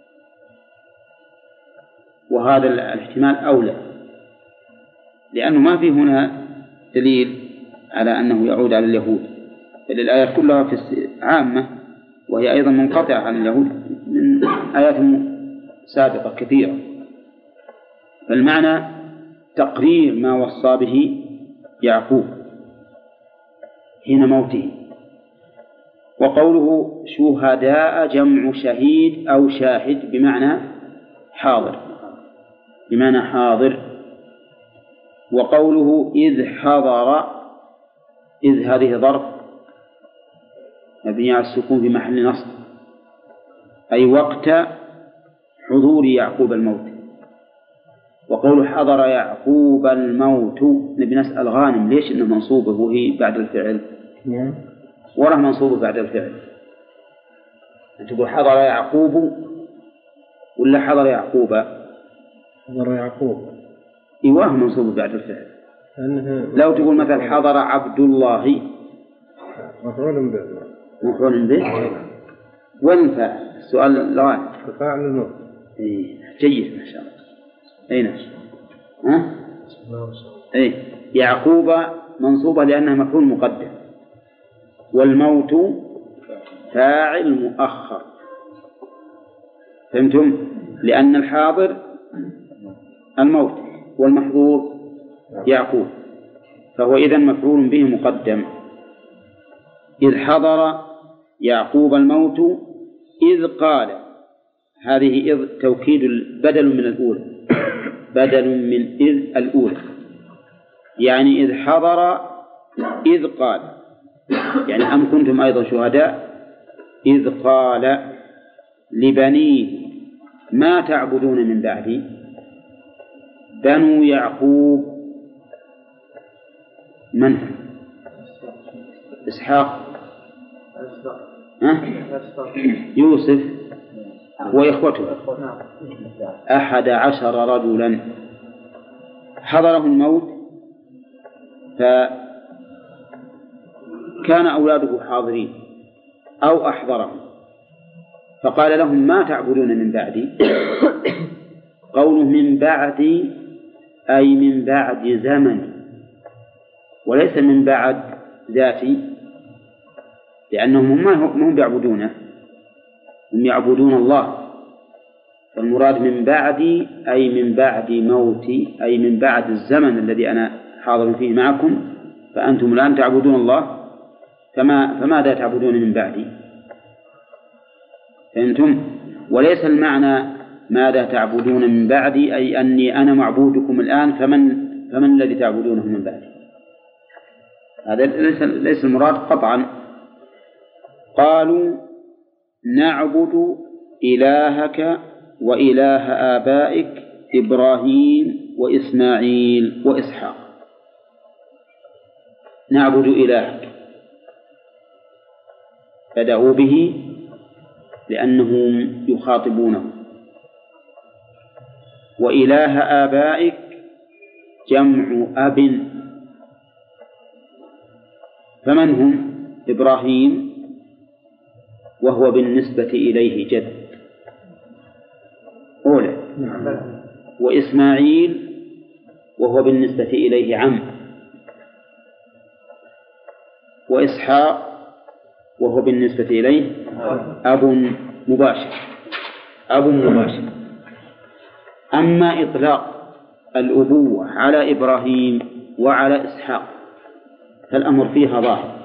وهذا الاحتمال أولى، لأنه ما في هنا دليل على أنه يعود على اليهود، بل الآيات كلها في عامة، وهي أيضا منقطعة عن اليهود من آيات سابقة كثيرة. فالمعنى تقرير ما وصى به يعقوب حين موته. وقوله شهداء جمع شهيد أو شاهد بمعنى حاضر، بمعنى حاضر. وقوله إذ حضر، إذ هذه ظرف مبني على السكون في محل نصب، أي وقت حضور يعقوب الموت. وقول حضر يعقوب الموت، نبي نسأل غانم ليش إنه منصوبه وهي بعد الفعل؟ وراه منصوبه بعد الفعل. تقول حضر يعقوب ولا حضر يعقوب؟ حضر يعقوب. إيوه منصوبه بعد الفعل. لو تقول مثلا حضر عبد الله، مفعول به. مفعول به. وين الفاعل؟ السؤال الغانم. فاعل الموت. إيه جيد ما شاء الله. أين؟ أي يعقوب منصوبة لأنها مفعول مقدم، والموت فاعل مؤخر. فهمتم؟ لأن الحاضر الموت والمحظور يعقوب، فهو إذن مفعول به مقدم. إذ حضر يعقوب الموت إذ قال، هذه إذ توكيد بدل من الأولى، بدل من إذ الأولى، يعني إذ حضر إذ قال، يعني أم كنتم أيضا شهداء إذ قال لبنيه ما تعبدون من بعدي. بنو يعقوب من؟ إسحاق، يوسف وإخوته 11 رجلا. حضره الموت فكان أولاده حاضرين أو أحضرهم، فقال لهم ما تعبدون من بعدي. قوله من بعدي أي من بعد زمن، وليس من بعد ذاتي، لأنهم ما هم يعبدونه، هم يعبدون الله. فالمراد من بعدي أي من بعد موتي، أي من بعد الزمن الذي أنا حاضر فيه معكم، فأنتم الآن تعبدون الله، فماذا تعبدون من بعدي؟ فهمتم؟ وليس المعنى ماذا تعبدون من بعدي أي أني أنا معبودكم الآن، فمن الذي تعبدونه من بعدي؟ هذا ليس المراد قطعا. قالوا نعبد إلهك وإله آبائك إبراهيم وإسماعيل وإسحاق. نعبد إلهك، بدأوا به لأنهم يخاطبونه. وإله آبائك جمع أب، فمن هم؟ إبراهيم وهو بالنسبة إليه جد أولى، وإسماعيل وهو بالنسبة إليه عم، وإسحاق وهو بالنسبة إليه أب مباشر. أما إطلاق الأبوة على إبراهيم وعلى إسحاق فالأمر فيها ظاهر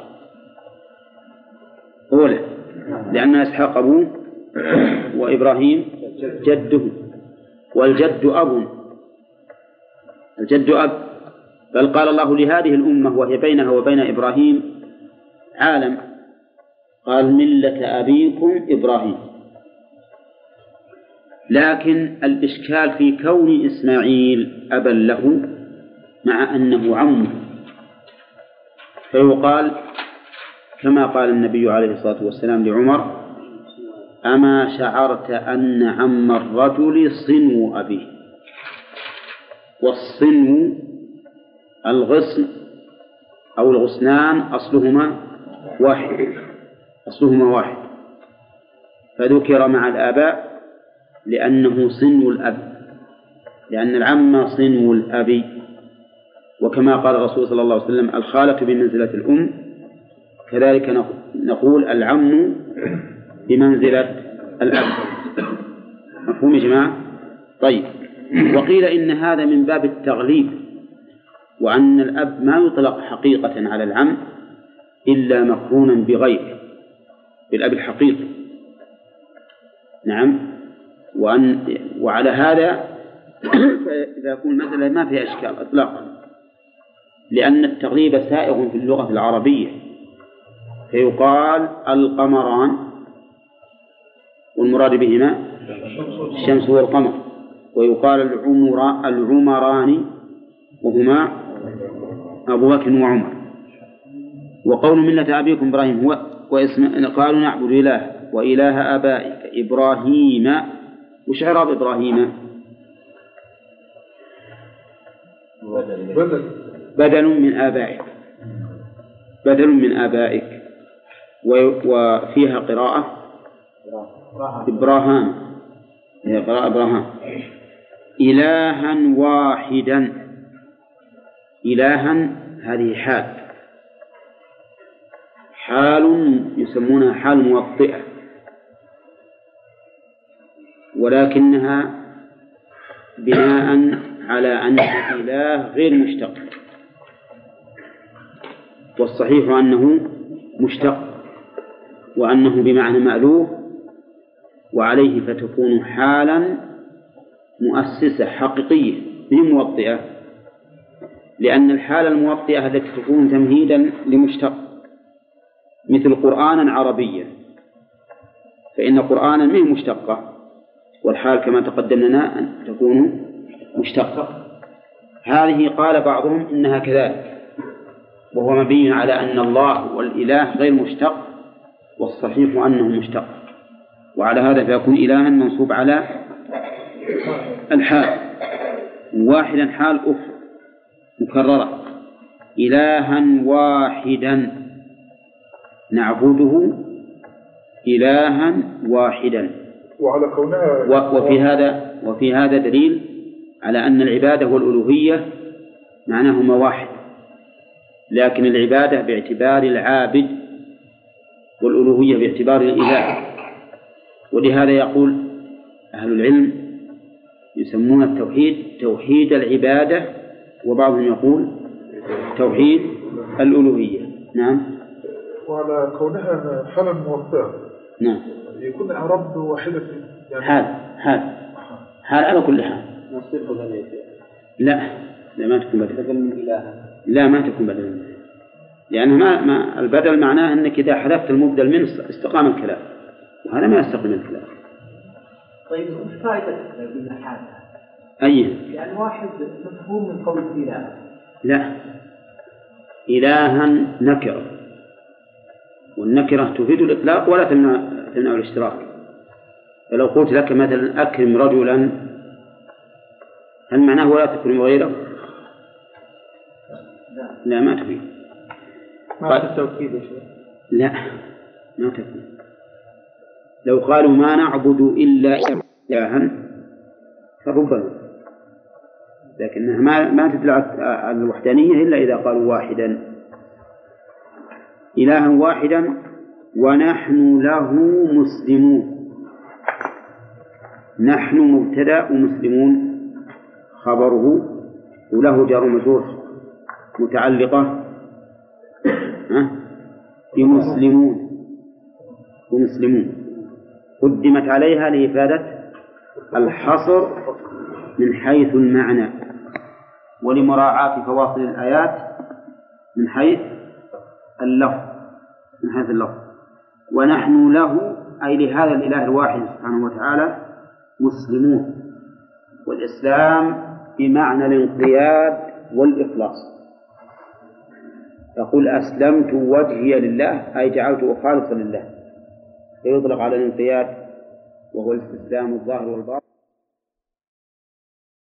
أولى، لأن إسحاق أبوه وإبراهيم جده، والجد أب، الجد أب. بل قال الله لهذه الأمة وهي بينها وبين إبراهيم عالم، قال ملة أبيكم إبراهيم. لكن الإشكال في كون إسماعيل أبا له مع أنه عمه، فيقال كما قال النبي عليه الصلاة والسلام لعمر: أما شعرت أن عم الرجل صنو أبيه؟ والصنو الغصن أو الغصنان أصلهما واحد، فذكر مع الآباء لأنه صنو الأب، لأن العم صنو الأب. وكما قال الرسول صلى الله عليه وسلم: الخالة بمنزلة الأم، كذلك نقول العم بمنزلة الأب. مفهوم يا جماعة؟ طيب. وقيل إن هذا من باب التغليب، وأن الأب ما يطلق حقيقة على العم إلا مقرونا بغيره، بالأب الحقيقي. نعم. وعلى هذا فإذا يكون مثلا ما فيها إشكال إطلاقا، لأن التغليب سائغ في اللغة العربية، فيقال القمران والمراد بهما الشمس والقمر، ويقال العمران وهما أبو بكر وعمر. وقول ملة أبيكم إبراهيم هو قالوا نعبد إله وإله آبائك إبراهيم. وش إعراب إبراهيم؟ بدل من آبائك، وفيها قراءة إبراهام، هي قراءة إبراهام. إلها واحدا. إلها هذه حال يسمونها حال موطئة، ولكنها بناء على أن الإله غير مشتق، والصحيح أنه مشتق وأنه بمعنى مألوه، وعليه فتكون حالا مؤسسة حقيقية من موطئة، لأن الحالة الموطئة التي تكون تمهيدا لمشتق مثل قرآنا عربيا، فإن قرآنا منه مشتقة، والحال كما تقدم لنا أن تكون مشتقة. هذه قال بعضهم إنها كذلك، وهو مبين على أن الله والإله غير مشتق، والصحيح أنه مشتق، وعلى هذا فيكون إلها منصوب على الحال. واحدا حال أخرى مكررة، إلها واحدا نعبده إلها واحدا. وعلى كونها وفي هذا دليل على أن العبادة والألوهية معناهما واحد، لكن العبادة باعتبار العابد والألوهية باعتبار الإله. ولهذا يقول أهل العلم يسمون التوحيد توحيد العبادة، وبعضهم يقول توحيد الألوهية. نعم. وعلى كونها حالا موطئة نعم يكون إعراب واحدة يعني حال على كل حال. نصير بدل لا ما تكون بدل من إله. لا ما تكون بدل منه، لأنه ما البدل معناه أنك إذا حذفت المبدل منه استقام الكلام، وهذا ما يستقيم الكلام. طيب وش فائدة الحال؟ أي يعني واحد مفهوم من قول إله. لا، إلها نكرة، والنكرة تفيد الإطلاق ولا تمنع الاشتراك. فلو قلت لك مثلا أكرم رجلا، هل معناه ولا تكرم غيره؟ لا ما تفيد. ما في التوكيد يا شيخ. لا ما تفيد. لو قالوا ما نعبد إلا إلها فربما، لكنها ما تدل على الوحدانية إلا إذا قالوا واحدا. إلها واحدا ونحن له مسلمون. نحن مبتدأ ومسلمون خبره، وله جار ومجرور متعلقة بمسلمون، ومسلمون قدمت عليها لإفادة الحصر من حيث المعنى، ولمراعاة فواصل الآيات من حيث اللفظ. ونحن له أي لهذا الإله الواحد سبحانه وتعالى مسلمون، والإسلام بمعنى الانقياد والإخلاص. يقول أسلمت وجهي لله أي جعلته خالصا لله، فيطلق على الانقياد وهو الاستسلام الظاهر والباطن.